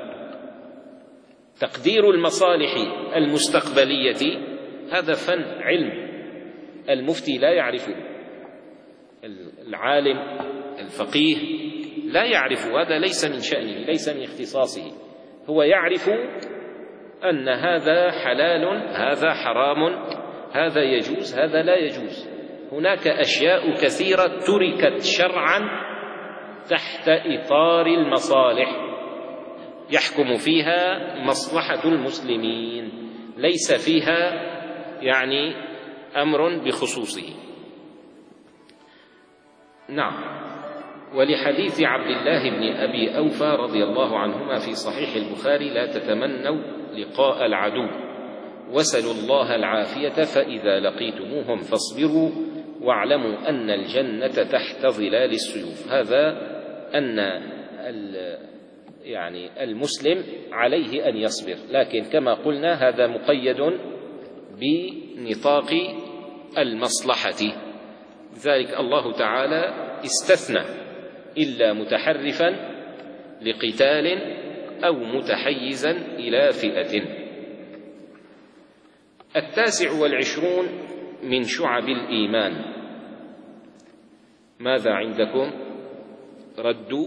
تقدير المصالح المستقبلية هذا فن، علم، المفتي لا يعرفه، العالم الفقيه لا يعرف، هذا ليس من شأنه، ليس من اختصاصه. هو يعرف أن هذا حلال، هذا حرام، هذا يجوز، هذا لا يجوز. هناك أشياء كثيرة تركت شرعا تحت إطار المصالح، يحكم فيها مصلحة المسلمين، ليس فيها يعني أمر بخصوصه. نعم. ولحديث عبد الله بن أبي أوفى رضي الله عنهما في صحيح البخاري: لا تتمنوا لقاء العدو وسلوا الله العافية، فإذا لقيتموهم فاصبروا واعلموا أن الجنة تحت ظلال السيوف. هذا أن يعني المسلم عليه أن يصبر، لكن كما قلنا هذا مقيد بنطاق المصلحة. لذلك الله تعالى استثنى: إلا متحرفا لقتال أو متحيزا إلى فئة. التاسع والعشرون من شعب الإيمان. ماذا عندكم؟ رد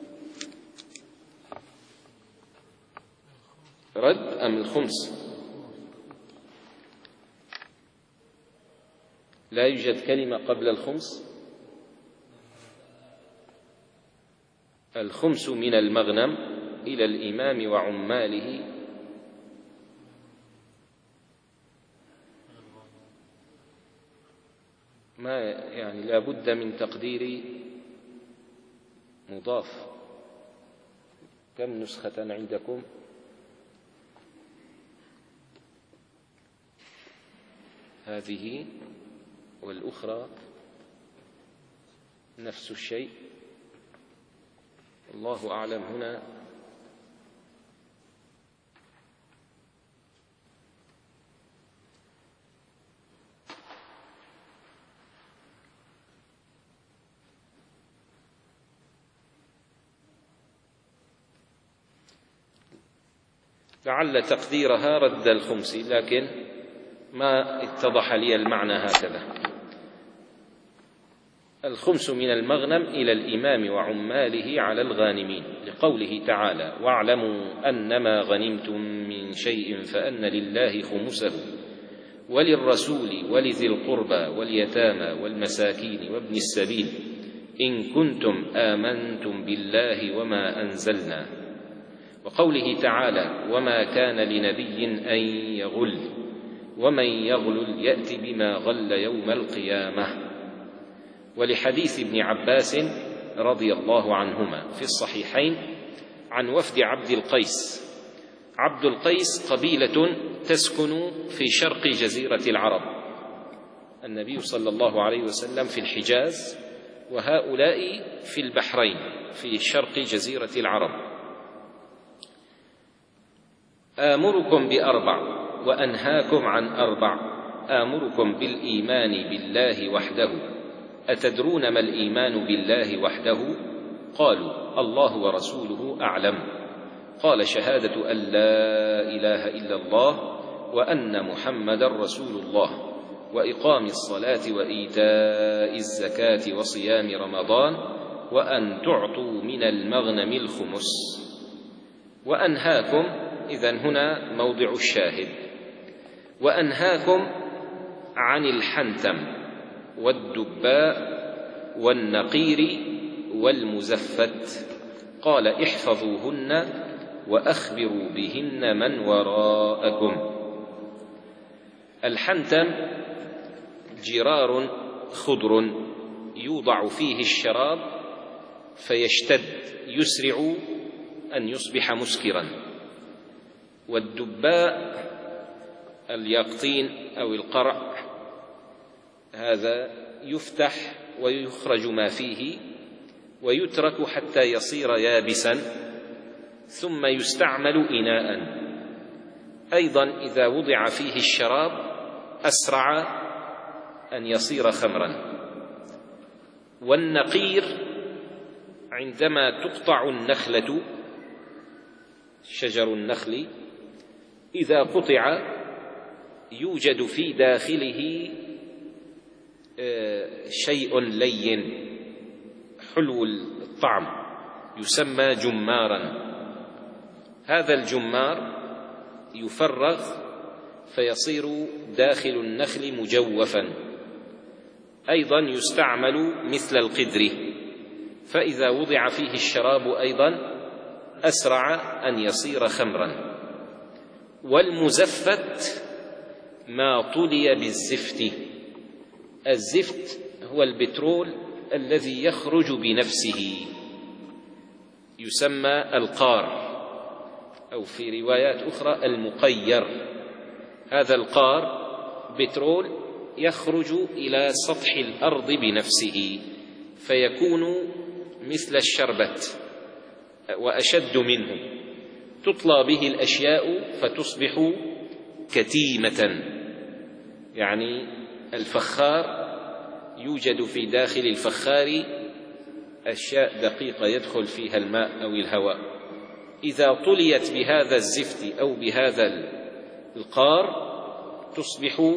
رد أم الخمس؟ لا يوجد كلمة قبل الخمس. الخمس من المغنم إلى الإمام وعماله. ما يعني لا بد من تقدير مضاف. كم نسخة عندكم؟ هذه والأخرى نفس الشيء، الله أعلم. هنا لعل تقديرها رد الخمس، لكن ما اتضح لي المعنى هكذا. الخمس من المغنم إلى الإمام وعماله على الغانمين، لقوله تعالى: واعلموا أنما غنمتم من شيء فأن لله خمسه وللرسول ولذي القربى واليتامى والمساكين وابن السبيل إن كنتم آمنتم بالله وما أنزلنا. وقوله تعالى: وما كان لنبي أن يغل ومن يغلل يأت بما غل يوم القيامة. ولحديث ابن عباس رضي الله عنهما في الصحيحين عن وفد عبد القيس. عبد القيس قبيلة تسكن في شرق جزيرة العرب، النبي صلى الله عليه وسلم في الحجاز وهؤلاء في البحرين في شرق جزيرة العرب. آمركم بأربع وأنهاكم عن أربع، آمركم بالإيمان بالله وحده، أتدرون ما الإيمان بالله وحده؟ قالوا: الله ورسوله أعلم. قال: شهادة أن لا إله إلا الله وأن محمدا رسول الله، وإقام الصلاة وإيتاء الزكاة وصيام رمضان، وأن تعطوا من المغنم الخمس. وأنهاكم، إذن هنا موضع الشاهد، وأنهاكم عن الحنتم والدباء والنقير والمزفت، قال: احفظوهن وأخبروا بهن من وراءكم. الحنتم جرار خضر يوضع فيه الشراب فيشتد يسرع أن يصبح مسكرا. والدباء اليقطين أو القرع، هذا يفتح ويخرج ما فيه ويترك حتى يصير يابسا ثم يستعمل إناء. أيضا إذا وضع فيه الشراب أسرع أن يصير خمرا. والنقير عندما تقطع النخلة، شجر النخل إذا قطع يوجد في داخله شيء لين حلو الطعم يسمى جمارا. هذا الجمار يفرغ فيصير داخل النخل مجوفا. أيضا يستعمل مثل القدر، فإذا وضع فيه الشراب أيضا أسرع أن يصير خمرا. والمزفت ما طلي بالزفت. الزفت هو البترول الذي يخرج بنفسه، يسمى القار، أو في روايات أخرى المقير. هذا القار بترول يخرج إلى سطح الأرض بنفسه فيكون مثل الشربت وأشد منه، تطلى به الأشياء فتصبح كتيمة. يعني الفخار يوجد في داخل الفخار أشياء دقيقة يدخل فيها الماء أو الهواء، إذا طليت بهذا الزفت أو بهذا القار تصبح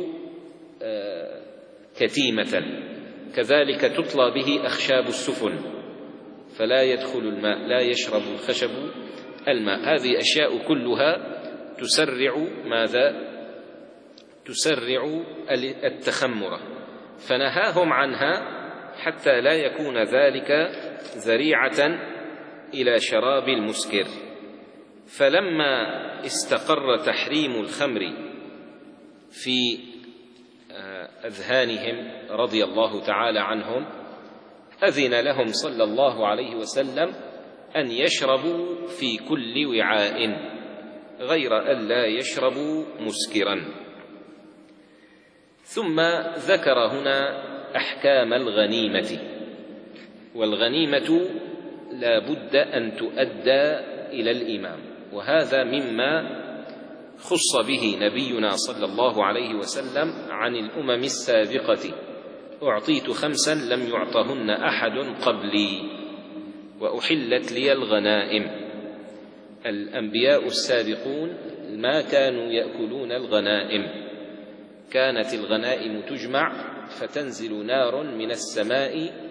كتيمة. كذلك تطلى به أخشاب السفن فلا يدخل الماء، لا يشرب الخشب الماء. هذه أشياء كلها تسرع ماذا؟ تسرع التخمر، فنهاهم عنها حتى لا يكون ذلك ذريعة إلى شراب المسكر. فلما استقر تحريم الخمر في أذهانهم رضي الله تعالى عنهم، أذن لهم صلى الله عليه وسلم أن يشربوا في كل وعاء غير أن لا يشربوا مسكرا. ثم ذكر هنا أحكام الغنيمة. والغنيمة لا بد أن تؤدى إلى الإمام، وهذا مما خص به نبينا صلى الله عليه وسلم عن الأمم السابقة: أعطيت خمسا لم يعطهن أحد قبلي وأحلت لي الغنائم. الأنبياء السابقون ما كانوا يأكلون الغنائم، كانت الغنائم تجمع فتنزل نار من السماء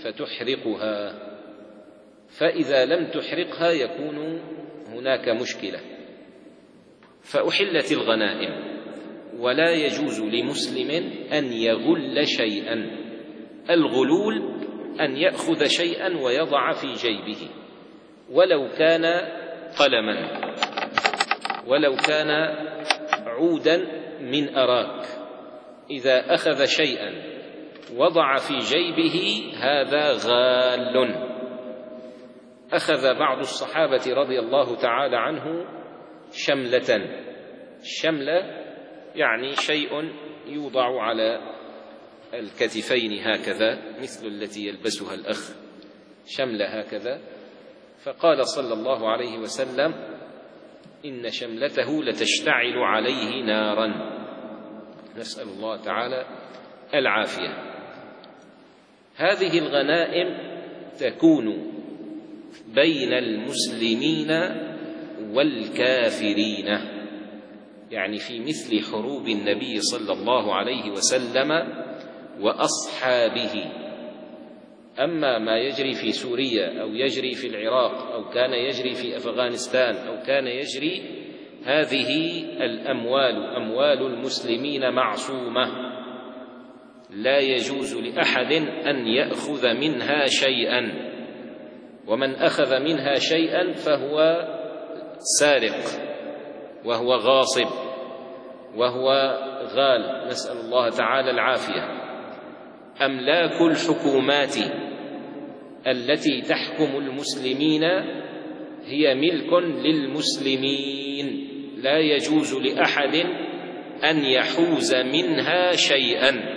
فتحرقها، فإذا لم تحرقها يكون هناك مشكلة. فأحلت الغنائم، ولا يجوز لمسلم أن يغل شيئا. الغلول أن يأخذ شيئا ويضع في جيبه، ولو كان قلما، ولو كان عودا من أراك، إذا أخذ شيئا وضع في جيبه هذا غال. أخذ بعض الصحابة رضي الله تعالى عنه شملة. الشملة يعني شيء يوضع على الكتفين هكذا، مثل التي يلبسها الأخ، شملة هكذا. فقال صلى الله عليه وسلم: إن شملته لتشتعل عليه نارا. نسأل الله تعالى العافية. هذه الغنائم تكون بين المسلمين والكافرين، يعني في مثل حروب النبي صلى الله عليه وسلم وأصحابه. أما ما يجري في سوريا أو يجري في العراق أو كان يجري في أفغانستان أو كان يجري، هذه الأموال أموال المسلمين معصومة، لا يجوز لأحد أن يأخذ منها شيئا، ومن أخذ منها شيئا فهو سارق وهو غاصب وهو غال، نسأل الله تعالى العافية. أملاك الحكومات التي تحكم المسلمين هي ملك للمسلمين، لا يجوز لأحد أن يحوز منها شيئا.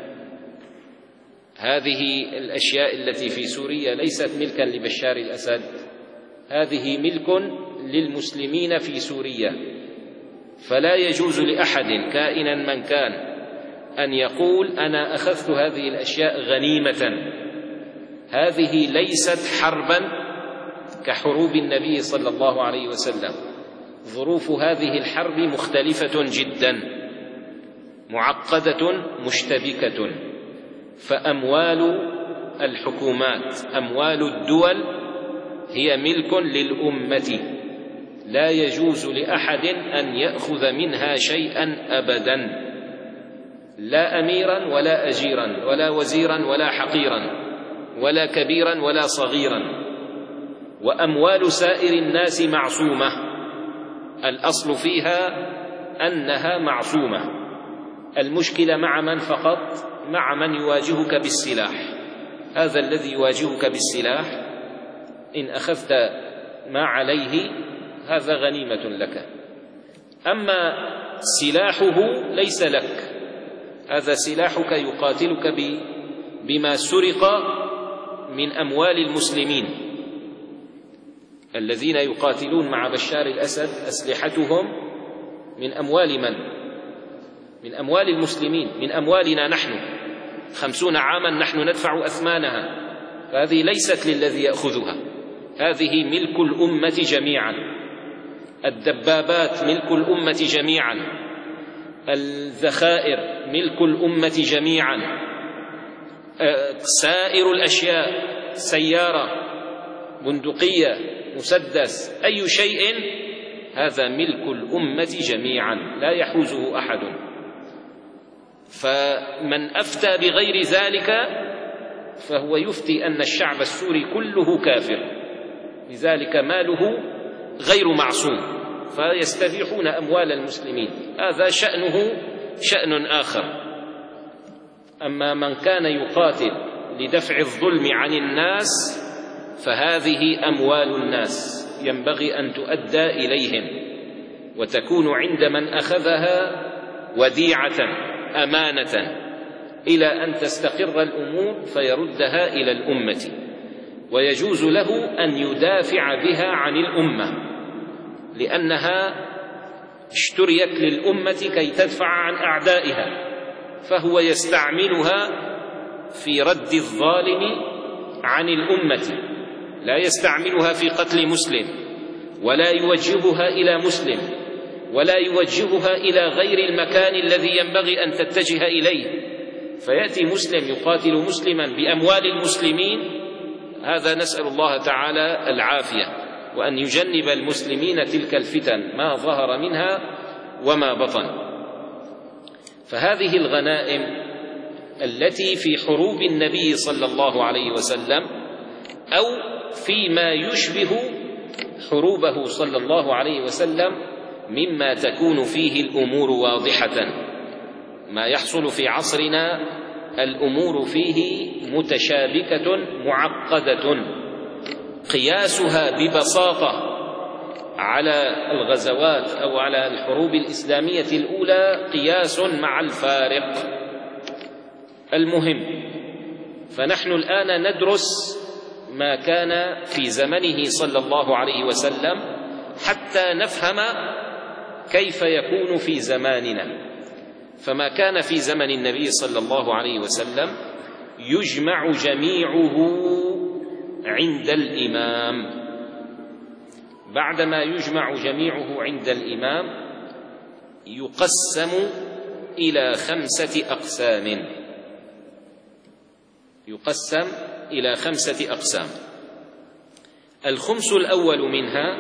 هذه الأشياء التي في سوريا ليست ملكا لبشار الأسد، هذه ملك للمسلمين في سوريا، فلا يجوز لأحد كائنا من كان أن يقول أنا أخذت هذه الأشياء غنيمة. هذه ليست حربا كحروب النبي صلى الله عليه وسلم. ظروف هذه الحرب مختلفة جدا، معقدة مشتبكة. فأموال الحكومات، أموال الدول، هي ملك للأمة، لا يجوز لأحد أن يأخذ منها شيئا أبدا، لا أميرا ولا أجيرا ولا وزيرا ولا حقيرا ولا كبيرا ولا صغيرا. وأموال سائر الناس معصومة، الأصل فيها أنها معصومة. المشكلة مع من فقط؟ مع من يواجهك بالسلاح. هذا الذي يواجهك بالسلاح إن أخذت ما عليه هذا غنيمة لك، أما سلاحه ليس لك، هذا سلاحك يقاتلك بما سرق من أموال المسلمين. الذين يقاتلون مع بشار الأسد أسلحتهم من أموال من؟ من أموال المسلمين، من أموالنا نحن. خمسون عاما نحن ندفع أثمانها، فهذه ليست للذي يأخذها، هذه ملك الأمة جميعا. الدبابات ملك الأمة جميعا، الذخائر ملك الأمة جميعا، سائر الأشياء، سيارة، بندقية، مسدس، أي شيء، هذا ملك الأمة جميعا لا يحوزه أحد. فمن أفتى بغير ذلك فهو يفتي أن الشعب السوري كله كافر، لذلك ماله غير معصوم، فيستبيحون أموال المسلمين، هذا شأنه شأن آخر. أما من كان يقاتل لدفع الظلم عن الناس فهذه أموال الناس ينبغي أن تؤدى إليهم، وتكون عند من أخذها وديعة أمانة إلى أن تستقر الأمور فيردها إلى الأمة، ويجوز له أن يدافع بها عن الأمة، لأنها اشتريت للأمة كي تدفع عن أعدائها، فهو يستعملها في رد الظالم عن الأمة، لا يستعملها في قتل مسلم، ولا يوجهها إلى مسلم، ولا يوجهها إلى غير المكان الذي ينبغي أن تتجه إليه، فيأتي مسلم يقاتل مسلما بأموال المسلمين، هذا نسأل الله تعالى العافية، وأن يجنب المسلمين تلك الفتن ما ظهر منها وما بطن. فهذه الغنائم التي في حروب النبي صلى الله عليه وسلم أو فيما يشبه حروبه صلى الله عليه وسلم مما تكون فيه الأمور واضحة. ما يحصل في عصرنا الأمور فيه متشابكة معقدة، قياسها ببساطة على الغزوات أو على الحروب الإسلامية الأولى قياس مع الفارق. المهم، فنحن الآن ندرس ما كان في زمنه صلى الله عليه وسلم حتى نفهم كيف يكون في زماننا. فما كان في زمن النبي صلى الله عليه وسلم يجمع جميعه عند الإمام. بعدما يجمع جميعه عند الإمام يقسم إلى خمسة أقسام يقسم إلى خمسة أقسام. الخمس الأول منها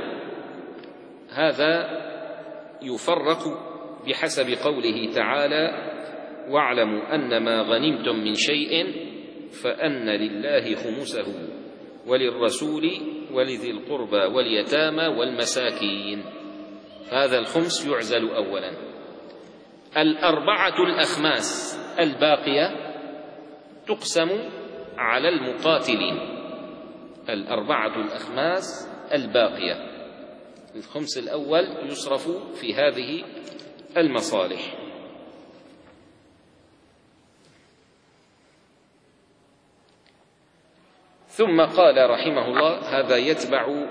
هذا يفرق بحسب قوله تعالى: واعلموا أن ما غنمتم من شيء فأن لله خمسه وللرسول ولذي القربى واليتامى والمساكين. هذا الخمس يعزل أولا. الأربعة الأخماس الباقية تقسم على المقاتلين. الأربعة الأخماس الباقية، الخمس الأول يصرف في هذه المصالح. ثم قال رحمه الله: هذا يتبع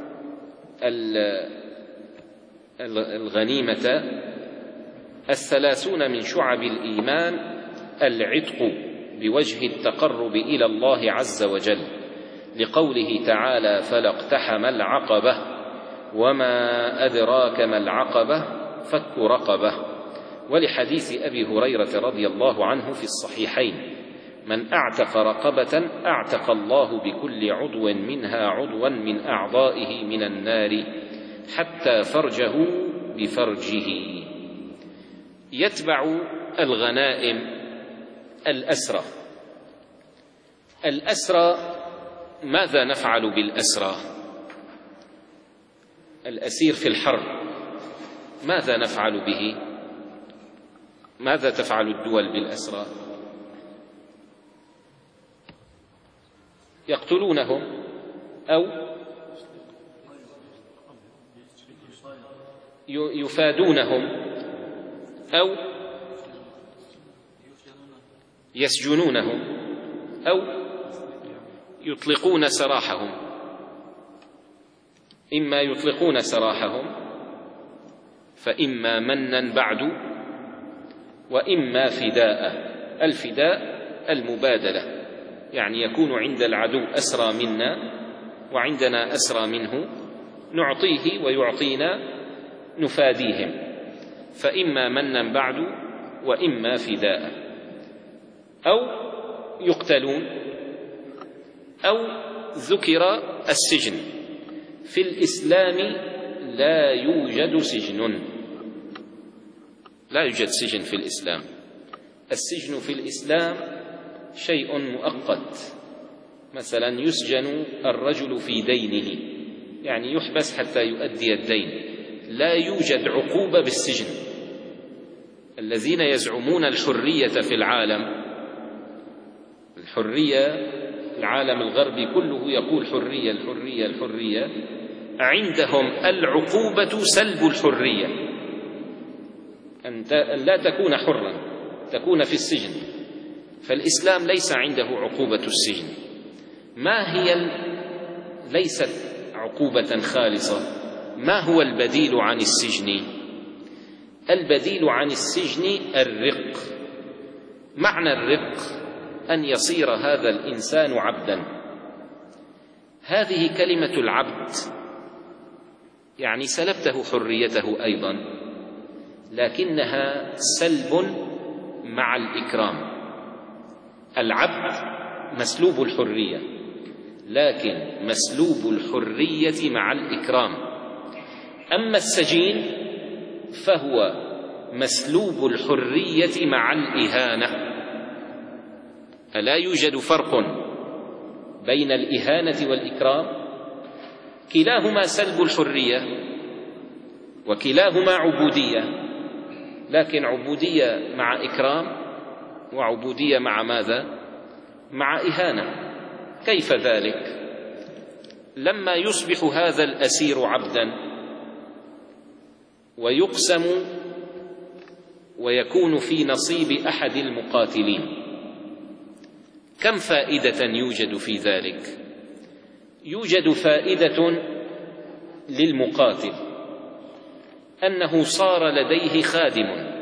الغنيمة الثلاثون من شعب الإيمان العتق بوجه التقرب إلى الله عز وجل، لقوله تعالى: فلا اقتحم العقبة وما أدراك ما العقبة فك رقبة، ولحديث أبي هريرة رضي الله عنه في الصحيحين: من أعتق رقبة أعتق الله بكل عضو منها عضوا من أعضائه من النار حتى فرجه بفرجه. يتبع الغنائم الأسرى. الأسرى ماذا نفعل بالأسرى؟ الأسير في الحرب ماذا نفعل به؟ ماذا تفعل الدول بالأسرى؟ يقتلونهم أو يفادونهم أو يسجنونهم أو يطلقون سراحهم. إما يطلقون سراحهم فإما منا بعد وإما فداء. الفداء المبادلة، يعني يكون عند العدو أسرى منا وعندنا أسرى منه، نعطيه ويعطينا نفاديهم، فإما منا بعد وإما فداء. أو يقتلون أو ذكر السجن. في الإسلام لا يوجد سجن، لا يوجد سجن في الإسلام. السجن في الإسلام شيء مؤقت، مثلا يسجن الرجل في دينه، يعني يحبس حتى يؤدي الدين. لا يوجد عقوبة بالسجن. الذين يزعمون الحرية في العالم، الحرية العالم الغربي كله يقول حرية الحرية الحرية، عندهم العقوبة سلب الحرية، أن لا تكون حرا، تكون في السجن. فالإسلام ليس عنده عقوبة السجن. ما هي ال... ليست عقوبة خالصة. ما هو البديل عن السجن؟ البديل عن السجن الرق. معنى الرق أن يصير هذا الإنسان عبدا. هذه كلمة العبد، يعني سلبته حريته أيضا، لكنها سلب مع الإكرام. العبد مسلوب الحرية، لكن مسلوب الحرية مع الإكرام. أما السجين فهو مسلوب الحرية مع الإهانة. ألا يوجد فرق بين الإهانة والإكرام؟ كلاهما سلب الحرية وكلاهما عبودية، لكن عبودية مع إكرام وعبودية مع ماذا؟ مع إهانة. كيف ذلك؟ لما يصبح هذا الأسير عبدا ويقسم ويكون في نصيب أحد المقاتلين، كم فائدة يوجد في ذلك؟ يوجد فائدة للمقاتل أنه صار لديه خادم،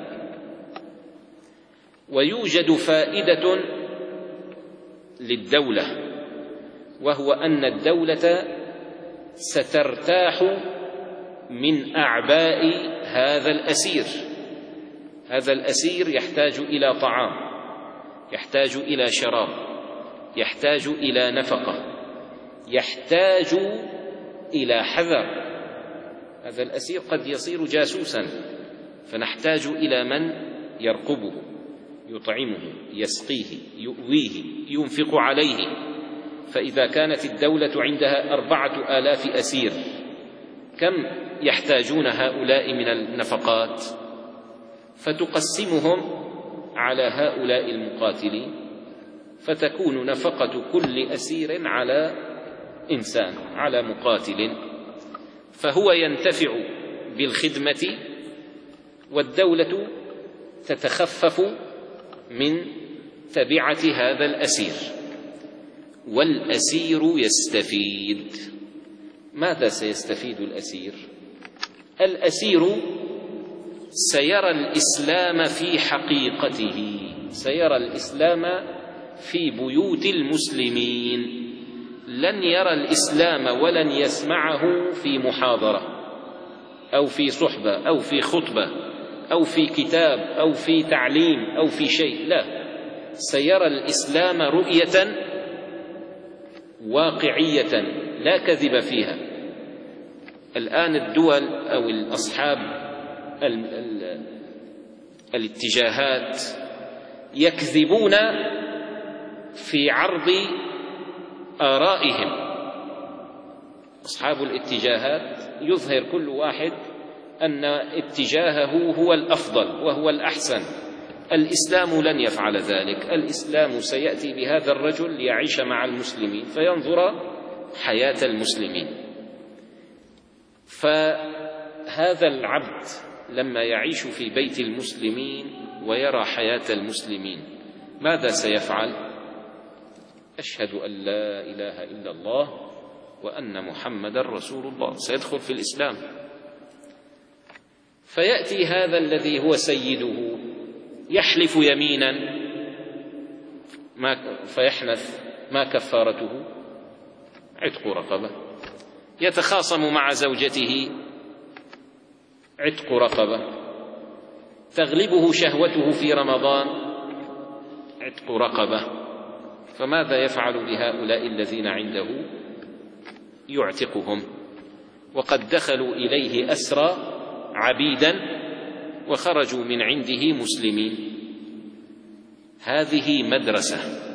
ويوجد فائدة للدولة، وهو أن الدولة سترتاح من أعباء هذا الأسير. هذا الأسير يحتاج إلى طعام، يحتاج إلى شراب، يحتاج إلى نفقة، يحتاج إلى حذر. هذا الأسير قد يصير جاسوسا، فنحتاج إلى من يرقبه، يطعمه، يسقيه، يؤويه، ينفق عليه. فإذا كانت الدولة عندها أربعة آلاف أسير، كم يحتاجون هؤلاء من النفقات؟ فتقسمهم على هؤلاء المقاتلين، فتكون نفقة كل أسير على إنسان، على مقاتل، فهو ينتفع بالخدمة والدولة تتخفف من تبعة هذا الأسير، والأسير يستفيد. ماذا سيستفيد الأسير؟ الأسير سيرى الإسلام في حقيقته، سيرى الإسلام في بيوت المسلمين، لن يرى الإسلام ولن يسمعه في محاضرة أو في صحبة أو في خطبة أو في كتاب أو في تعليم أو في شيء، لا، سيرى الإسلام رؤية واقعية لا كذب فيها. الآن الدول أو الأصحاب ال ال الاتجاهات يكذبون في عرض آرائهم. أصحاب الاتجاهات يظهر كل واحد أن اتجاهه هو الأفضل وهو الأحسن. الإسلام لن يفعل ذلك. الإسلام سيأتي بهذا الرجل ليعيش مع المسلمين فينظر حياة المسلمين. فهذا العبد لما يعيش في بيت المسلمين ويرى حياة المسلمين ماذا سيفعل؟ أشهد أن لا إله إلا الله وأن محمدًا رسول الله، سيدخل في الإسلام. فيأتي هذا الذي هو سيده يحلف يمينا ما فيحنث، ما كفارته؟ عتق رقبة. يتخاصم مع زوجته، عتق رقبة. تغلبه شهوته في رمضان، عتق رقبة. فماذا يفعل بهؤلاء الذين عنده؟ يعتقهم. وقد دخلوا إليه أسرى عبيدا وخرجوا من عنده مسلمين. هذه مدرسة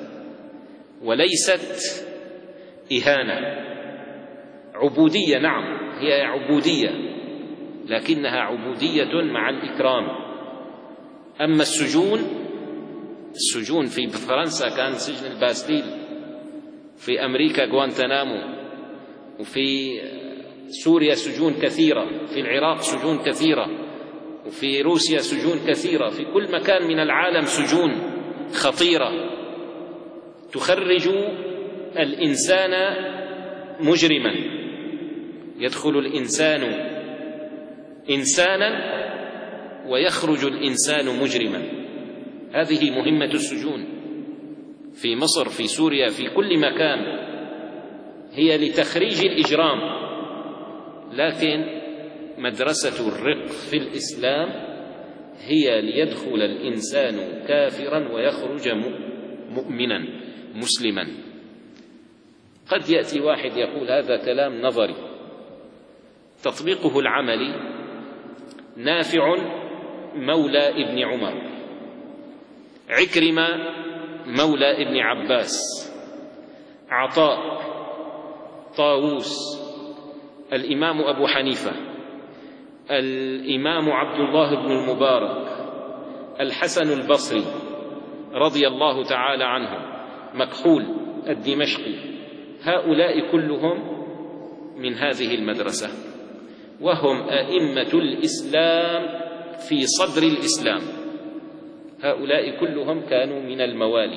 وليست إهانة. عبودية، نعم هي عبودية، لكنها عبودية مع الإكرام. أما السجون، السجون في فرنسا كان سجن الباستيل، في أمريكا غوانتنامو، وفي سوريا سجون كثيرة، في العراق سجون كثيرة، وفي روسيا سجون كثيرة، في كل مكان من العالم سجون خطيرة تخرج الإنسان مجرما. يدخل الإنسان إنسانا ويخرج الإنسان مجرما. هذه مهمة السجون في مصر، في سوريا، في كل مكان، هي لتخريج الإجرام. لكن مدرسة الرق في الإسلام هي ليدخل الإنسان كافرا ويخرج مؤمنا مسلما. قد يأتي واحد يقول هذا كلام نظري، تطبيقه العملي: نافع مولى ابن عمر، عكرمة مولى ابن عباس، عطاء، طاووس، الإمام أبو حنيفة، الإمام عبد الله بن المبارك، الحسن البصري رضي الله تعالى عنه، مكحول الدمشقي، هؤلاء كلهم من هذه المدرسة، وهم أئمة الإسلام في صدر الإسلام. هؤلاء كلهم كانوا من الموالي.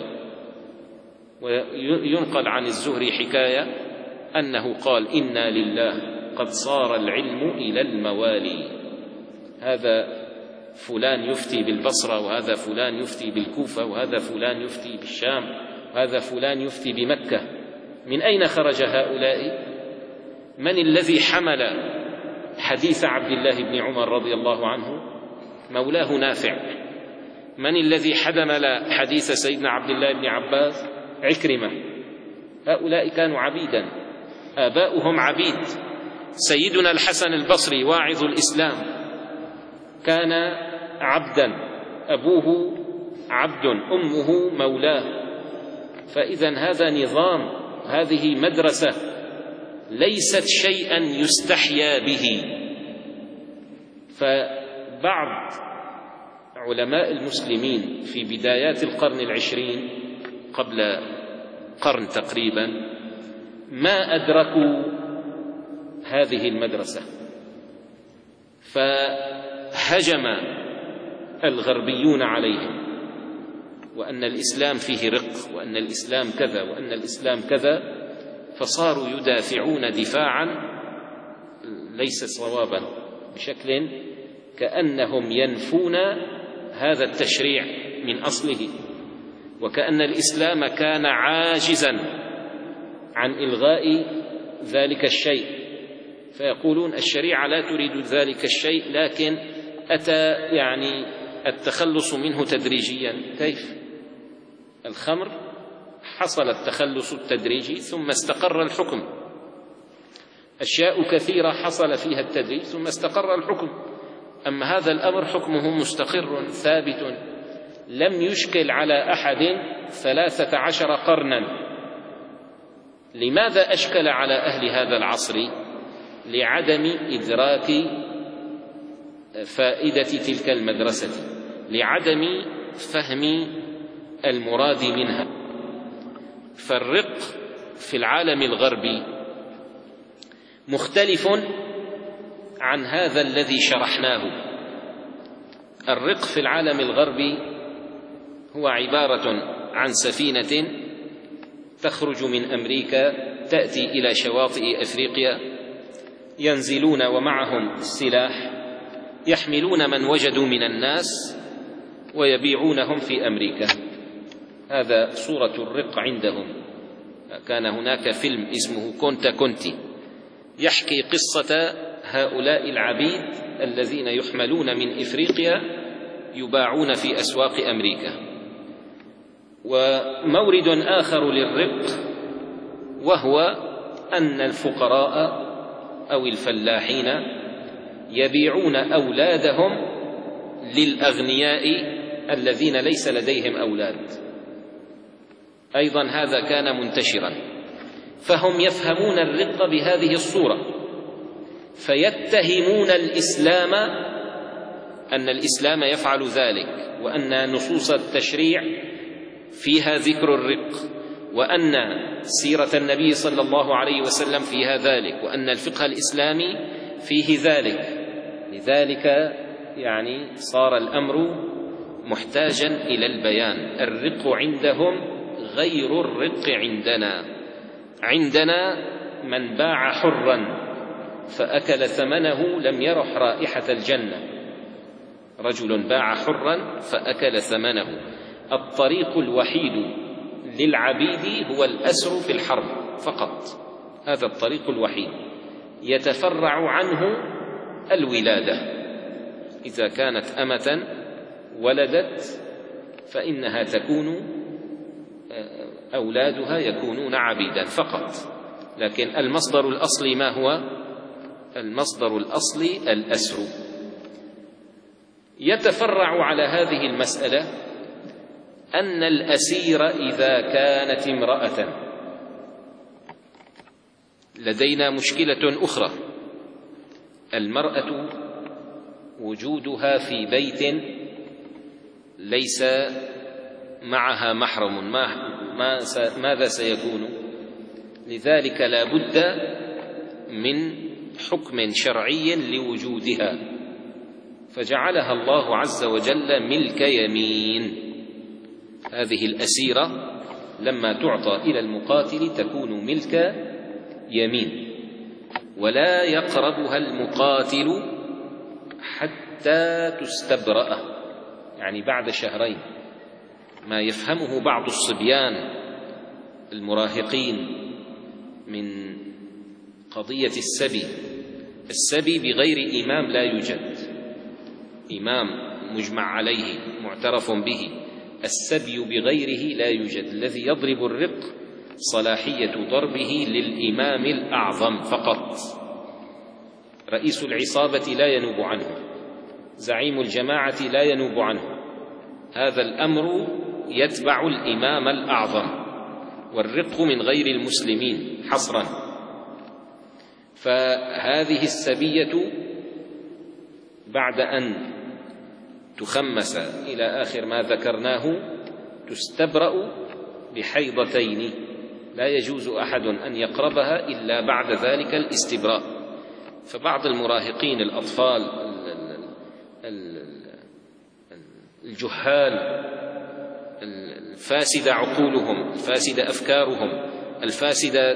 وينقل عن الزهري حكاية أنه قال: إنا لله قد صار العلم إلى الموالي. هذا فلان يفتي بالبصرة، وهذا فلان يفتي بالكوفة، وهذا فلان يفتي بالشام، وهذا فلان يفتي بمكة. من أين خرج هؤلاء؟ من الذي حمل حديث عبد الله بن عمر رضي الله عنه؟ مولاه نافع. من الذي حمل حديث سيدنا عبد الله بن عباس؟ عكرمة. هؤلاء كانوا عبيدا، آباؤهم عبيد. سيدنا الحسن البصري واعظ الإسلام كان عبدا، أبوه عبد، أمه مولاه. فإذا هذا نظام، هذه مدرسة ليست شيئا يستحيا به. فبعض علماء المسلمين في بدايات القرن العشرين، قبل قرن تقريبا، ما أدركوا هذه المدرسة، فهجم الغربيون عليهم، وأن الإسلام فيه رق، وأن الإسلام كذا، وأن الإسلام كذا، فصاروا يدافعون دفاعا ليس صوابا، بشكل كأنهم ينفون هذا التشريع من أصله، وكأن الإسلام كان عاجزا عن إلغاء ذلك الشيء. فيقولون الشريعة لا تريد ذلك الشيء، لكن أتى يعني التخلص منه تدريجيا. كيف؟ الخمر حصل التخلص التدريجي ثم استقر الحكم. أشياء كثيرة حصل فيها التدريج ثم استقر الحكم. أما هذا الأمر حكمه مستقر ثابت، لم يشكل على أحد ثلاثة عشر قرنا. لماذا أشكل على أهل هذا العصر؟ لعدم إدراك فائدة تلك المدرسة، لعدم فهم المراد منها. فالرق في العالم الغربي مختلف عن هذا الذي شرحناه. الرق في العالم الغربي هو عبارة عن سفينة تخرج من أمريكا تأتي إلى شواطئ أفريقيا، ينزلون ومعهم السلاح، يحملون من وجدوا من الناس ويبيعونهم في أمريكا. هذا صورة الرق عندهم. كان هناك فيلم اسمه كونتا كونتي يحكي قصة هؤلاء العبيد الذين يحملون من إفريقيا يباعون في أسواق أمريكا. ومورد آخر للرق وهو أن الفقراء أو الفلاحين يبيعون أولادهم للأغنياء الذين ليس لديهم أولاد. أيضا هذا كان منتشرا، فهم يفهمون الرق بهذه الصورة، فيتهمون الإسلام أن الإسلام يفعل ذلك، وأن نصوص التشريع فيها ذكر الرق، وأن سيرة النبي صلى الله عليه وسلم فيها ذلك، وأن الفقه الإسلامي فيه ذلك. لذلك يعني صار الأمر محتاجا إلى البيان. الرق عندهم غير الرق عندنا. عندنا من باع حرا فأكل ثمنه لم يرح رائحة الجنة. رجل باع حرا فأكل ثمنه. الطريق الوحيد للعبيد هو الأسر في الحرب فقط، هذا الطريق الوحيد. يتفرع عنه الولادة، إذا كانت أمة ولدت فإنها تكون أولادها يكونون عبيدا فقط. لكن المصدر الأصلي ما هو؟ المصدر الأصلي الأسر. يتفرع على هذه المسألة أن الأسير إذا كانت امرأة، لدينا مشكلة أخرى، المرأة وجودها في بيت ليس معها محرم، ما ما ماذا سيكون؟ لذلك لا بد من حكم شرعي لوجودها، فجعلها الله عز وجل ملك يمين. هذه الأسيرة لما تعطى إلى المقاتل تكون ملك يمين، ولا يقربها المقاتل حتى تستبرأ، يعني بعد شهرين. ما يفهمه بعض الصبيان المراهقين من قضية السبي، السبي بغير إمام لا يوجد، إمام مجمع عليه معترف به، السبي بغيره لا يوجد. الذي يضرب الرق صلاحية ضربه للإمام الأعظم فقط، رئيس العصابة لا ينوب عنه، زعيم الجماعة لا ينوب عنه، هذا الأمر يتبع الإمام الأعظم، والرق من غير المسلمين حصرا. فهذه السبية بعد أن تخمس إلى آخر ما ذكرناه تستبرأ بحيضتين، لا يجوز أحد أن يقربها إلا بعد ذلك الاستبراء. فبعض المراهقين الأطفال الجهال الفاسدة عقولهم، الفاسدة أفكارهم، الفاسدة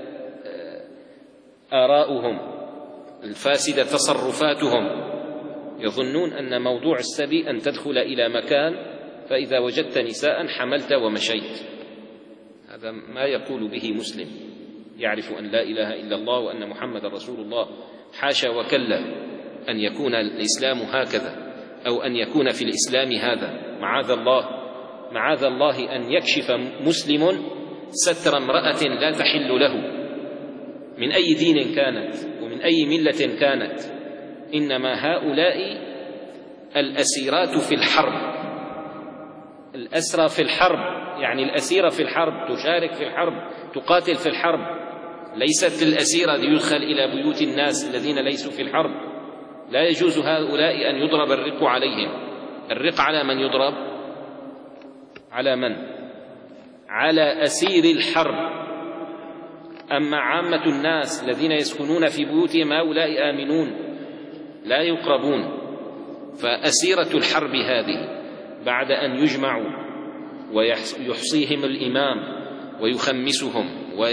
آراؤهم، الفاسدة تصرفاتهم، يظنون أن موضوع السبي أن تدخل إلى مكان فإذا وجدت نساء حملت ومشيت. هذا ما يقول به مسلم يعرف أن لا إله إلا الله وأن محمد رسول الله. حاشا وكلا أن يكون الإسلام هكذا، أو أن يكون في الإسلام هذا، معاذ الله، معاذ الله أن يكشف مسلم ستر امرأة لا تحل له من أي دين كانت ومن أي ملة كانت. إنما هؤلاء الأسيرات في الحرب، الأسرى في الحرب، يعني الأسيرة في الحرب تشارك في الحرب، تقاتل في الحرب، ليست الأسيرة ليدخل إلى بيوت الناس الذين ليسوا في الحرب. لا يجوز هؤلاء أن يضرب الرق عليهم. الرق على من يضرب؟ على من؟ على أسير الحرب. أما عامة الناس الذين يسكنون في بيوتهم هؤلاء آمنون لا يقربون. فأسيرة الحرب هذه بعد أن يجمعوا ويحصيهم الإمام ويخمسهم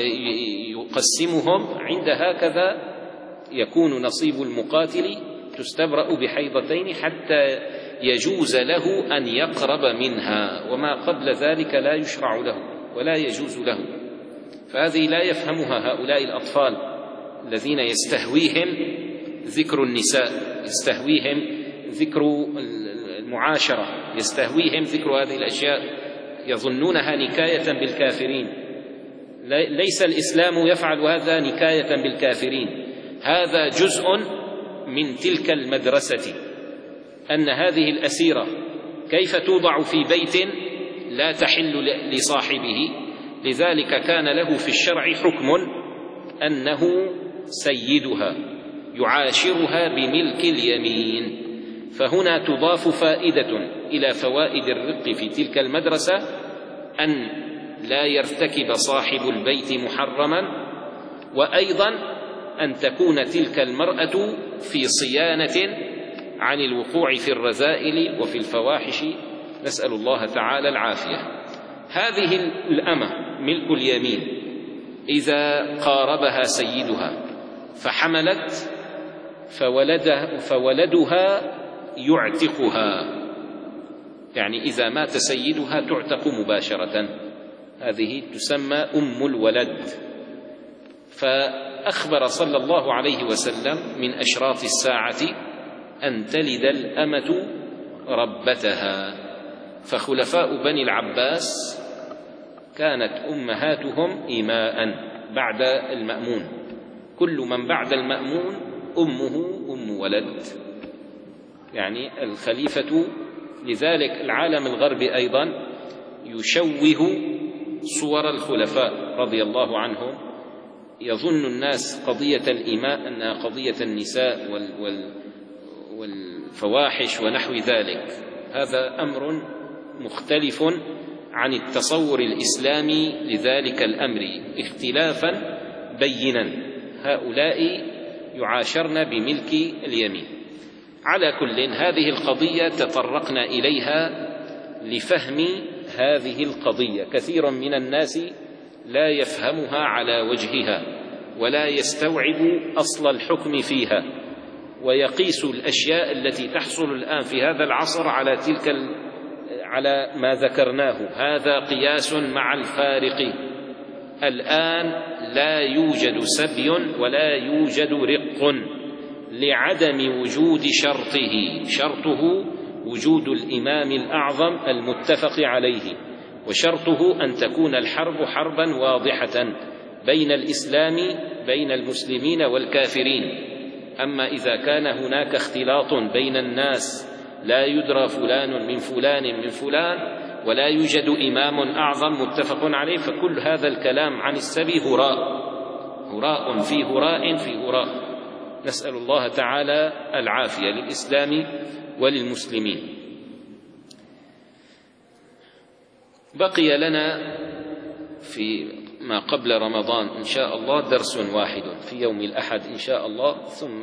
ويقسمهم، عند هكذا يكون نصيب المقاتل تستبرأ بحيضتين حتى يجوز له أن يقرب منها، وما قبل ذلك لا يشرع له ولا يجوز له. فهذه لا يفهمها هؤلاء الأطفال الذين يستهويهم ذكر النساء، يستهويهم ذكر المعاشرة، يستهويهم ذكر هذه الأشياء، يظنونها نكاية بالكافرين. ليس الإسلام يفعل هذا نكاية بالكافرين، هذا جزء من تلك المدرسة، أن هذه الأسيرة كيف توضع في بيت لا تحل لصاحبه. لذلك كان له في الشرع حكم أنه سيدها يعاشرها بملك اليمين. فهنا تضاف فائدة إلى فوائد الرق في تلك المدرسة، أن لا يرتكب صاحب البيت محرما، وأيضا أن تكون تلك المرأة في صيانة عن الوقوع في الرذائل وفي الفواحش، نسأل الله تعالى العافية. هذه الأمة ملك اليمين إذا قاربها سيدها فحملت فولدها, فولدها يعتقها، يعني إذا مات سيدها تعتق مباشرة، هذه تسمى أم الولد. فأخبر صلى الله عليه وسلم من أشراط الساعة أن تلد الأمة ربتها. فخلفاء بني العباس كانت أمهاتهم إماء بعد المأمون، كل من بعد المأمون أمه أم ولد، يعني الخليفة. لذلك العالم الغربي أيضا يشوه صور الخلفاء رضي الله عنهم، يظن الناس قضية الإماء أنها قضية النساء والفواحش ونحو ذلك. هذا أمر مختلف عن التصور الإسلامي لذلك الأمر اختلافا بينا. هؤلاء يعاشرن بملك اليمين. على كل، هذه القضية تطرقنا إليها لفهم هذه القضية. كثير من الناس لا يفهمها على وجهها ولا يستوعب أصل الحكم فيها، ويقيس الأشياء التي تحصل الآن في هذا العصر على تلك على ما ذكرناه. هذا قياس مع الفارق. الآن لا يوجد سبي ولا يوجد رق لعدم وجود شرطه. شرطه وجود الإمام الأعظم المتفق عليه، وشرطه أن تكون الحرب حربا واضحة بين الإسلام بين المسلمين والكافرين. أما إذا كان هناك اختلاط بين الناس لا يدرى فلان من فلان من فلان ولا يوجد إمام أعظم متفق عليه، فكل هذا الكلام عن السبي هراء، هراء في هراء في هراء. نسأل الله تعالى العافية للإسلام وللمسلمين. بقي لنا في ما قبل رمضان إن شاء الله درس واحد في يوم الأحد إن شاء الله، ثم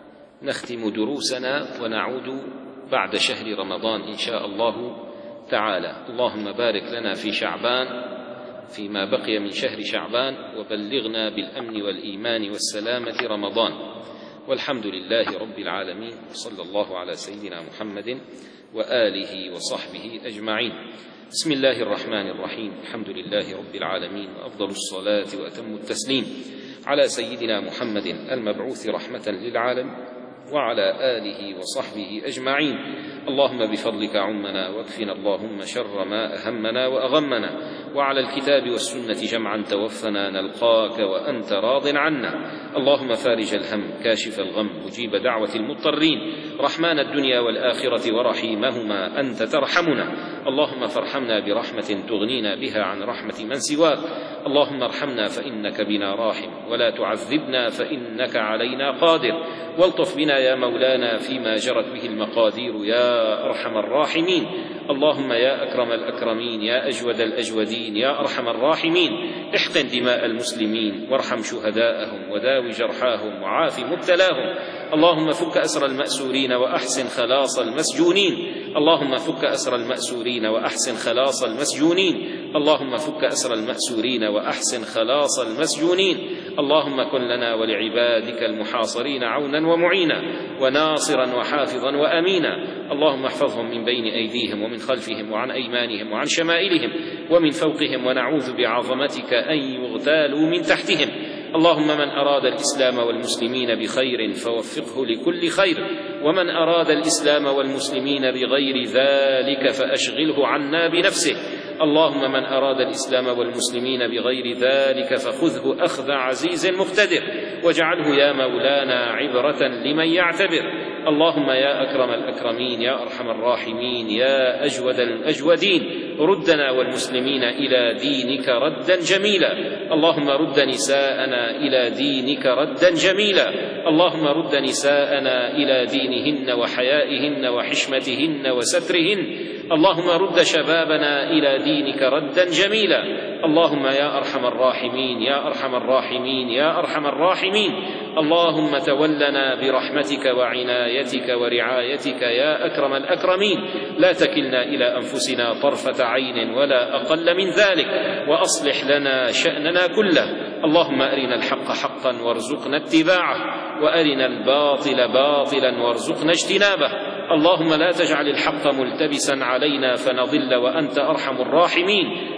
نختم دروسنا ونعود بعد شهر رمضان إن شاء الله تعالى. اللهم بارك لنا في شعبان فيما بقي من شهر شعبان، وبلغنا بالأمن والإيمان والسلامة رمضان، والحمد لله رب العالمين، صلى الله على سيدنا محمد وآله وصحبه أجمعين. بسم الله الرحمن الرحيم. الحمد لله رب العالمين، وأفضل الصلاة وأتم التسليم على سيدنا محمد المبعوث رحمة للعالم وعلى آله وصحبه أجمعين. اللهم بفضلك عمنا، واكفنا اللهم شر ما أهمنا وأغمنا، وعلى الكتاب والسنة جمعا توفنا نلقاك وأنت راض عنا. اللهم فارج الهم، كاشف الغم، مجيب دعوة المضطرين، رحمن الدنيا والآخرة ورحيمهما، أنت ترحمنا. اللهم فارحمنا برحمة تغنينا بها عن رحمة من سواك. اللهم ارحمنا فإنك بنا راحم، ولا تعذبنا فإنك علينا قادر، والطف بنا يا مولانا فيما جرت به المقادير يا أرحم الراحمين. اللهم يا أكرم الأكرمين، يا أجود الأجودين، يا أرحم الراحمين، احقن دماء المسلمين، وارحم شهداءهم، وداوي جرحاهم، وعاف مبتلاهم. اللهم فك أسر المأسورين وأحسن خلاص المسجونين. اللهم فك أسر المأسورين وأحسن خلاص المسجونين. اللهم فك أسر المأسورين وأحسن خلاص المسجونين. اللهم كن لنا ولعبادك المحاصرين عونا ومعينا، وناصرا وحافظا وأمينا. اللهم احفظهم من بين أيديهم ومن خلفهم وعن أيمانهم وعن شمائلهم ومن فوقهم، ونعوذ بعظمتك أن يغتالوا من تحتهم. اللهم من أراد الإسلام والمسلمين بخير فوفقه لكل خير، ومن أراد الإسلام والمسلمين بغير ذلك فأشغله عنا بنفسه. اللهم من أراد الإسلام والمسلمين بغير ذلك فخذه أخذ عزيز مقتدر، واجعله يا مولانا عبرة لمن يعتبر. اللهم يا أكرم الأكرمين، يا أرحم الراحمين، يا أجود الأجودين، ردنا والمسلمين إلى دينك ردا جميلا. اللهم رد نساءنا إلى دينك ردا جميلا. اللهم رد نساءنا إلى دينهن وحيائهن وحشمتهن وسترهن. اللهم رد شبابنا إلى دينك ردا جميلا. اللهم يا أرحم الراحمين، يا أرحم الراحمين، يا أرحم الراحمين. اللهم تولنا برحمتك وعنايتك ورعايتك يا أكرم الأكرمين. لا تكلنا إلى أنفسنا طرفة عين ولا أقل من ذلك، وأصلح لنا شأننا كله. اللهم أرنا الحق حقا وارزقنا اتباعه، وأرنا الباطل باطلا وارزقنا اجتنابه. اللهم لا تجعل الحق ملتبسا علينا فنضل وأنت أرحم الراحمين.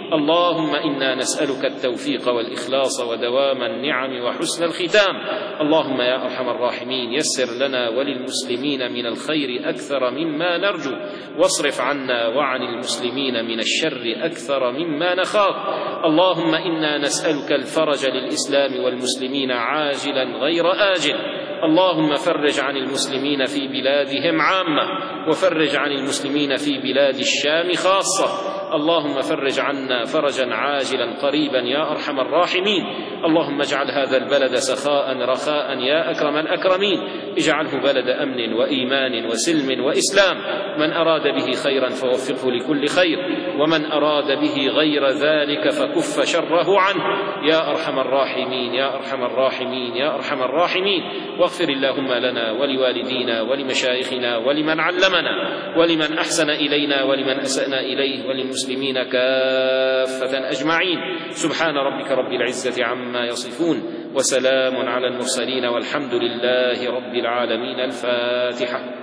اللهم إنا نسألك التوفيق والإخلاص ودوام النعم وحسن الختام. اللهم يا أرحم الراحمين يسر لنا وللمسلمين من الخير أكثر مما نرجو، واصرف عنا وعن المسلمين من الشر أكثر مما نخاف. اللهم إنا نسألك الفرج للإسلام والمسلمين عاجلا غير آجل. اللهم فرج عن المسلمين في بلادهم عامة، وفرج عن المسلمين في بلاد الشام خاصة. اللهم فرج عنا فرجا عاجلا قريبا يا أرحم الراحمين. اللهم اجعل هذا البلد سخاء رخاء يا أكرم الأكرمين. اجعله بلد أمن وإيمان وسلم وإسلام. من أراد به خيرا فوفقه لكل خير، ومن أراد به غير ذلك فكف شره عنه يا أرحم الراحمين يا أرحم الراحمين يا أرحم الراحمين. واغفر اللهم لنا ولوالدينا ولمشايخنا ولمن علمنا ولمن أحسن إلينا ولمن أسأنا إليه وللمسلمين كافة أجمعين. سبحان ربك رب العزة عما يصفون، وسلام على المرسلين، والحمد لله رب العالمين. الفاتحة.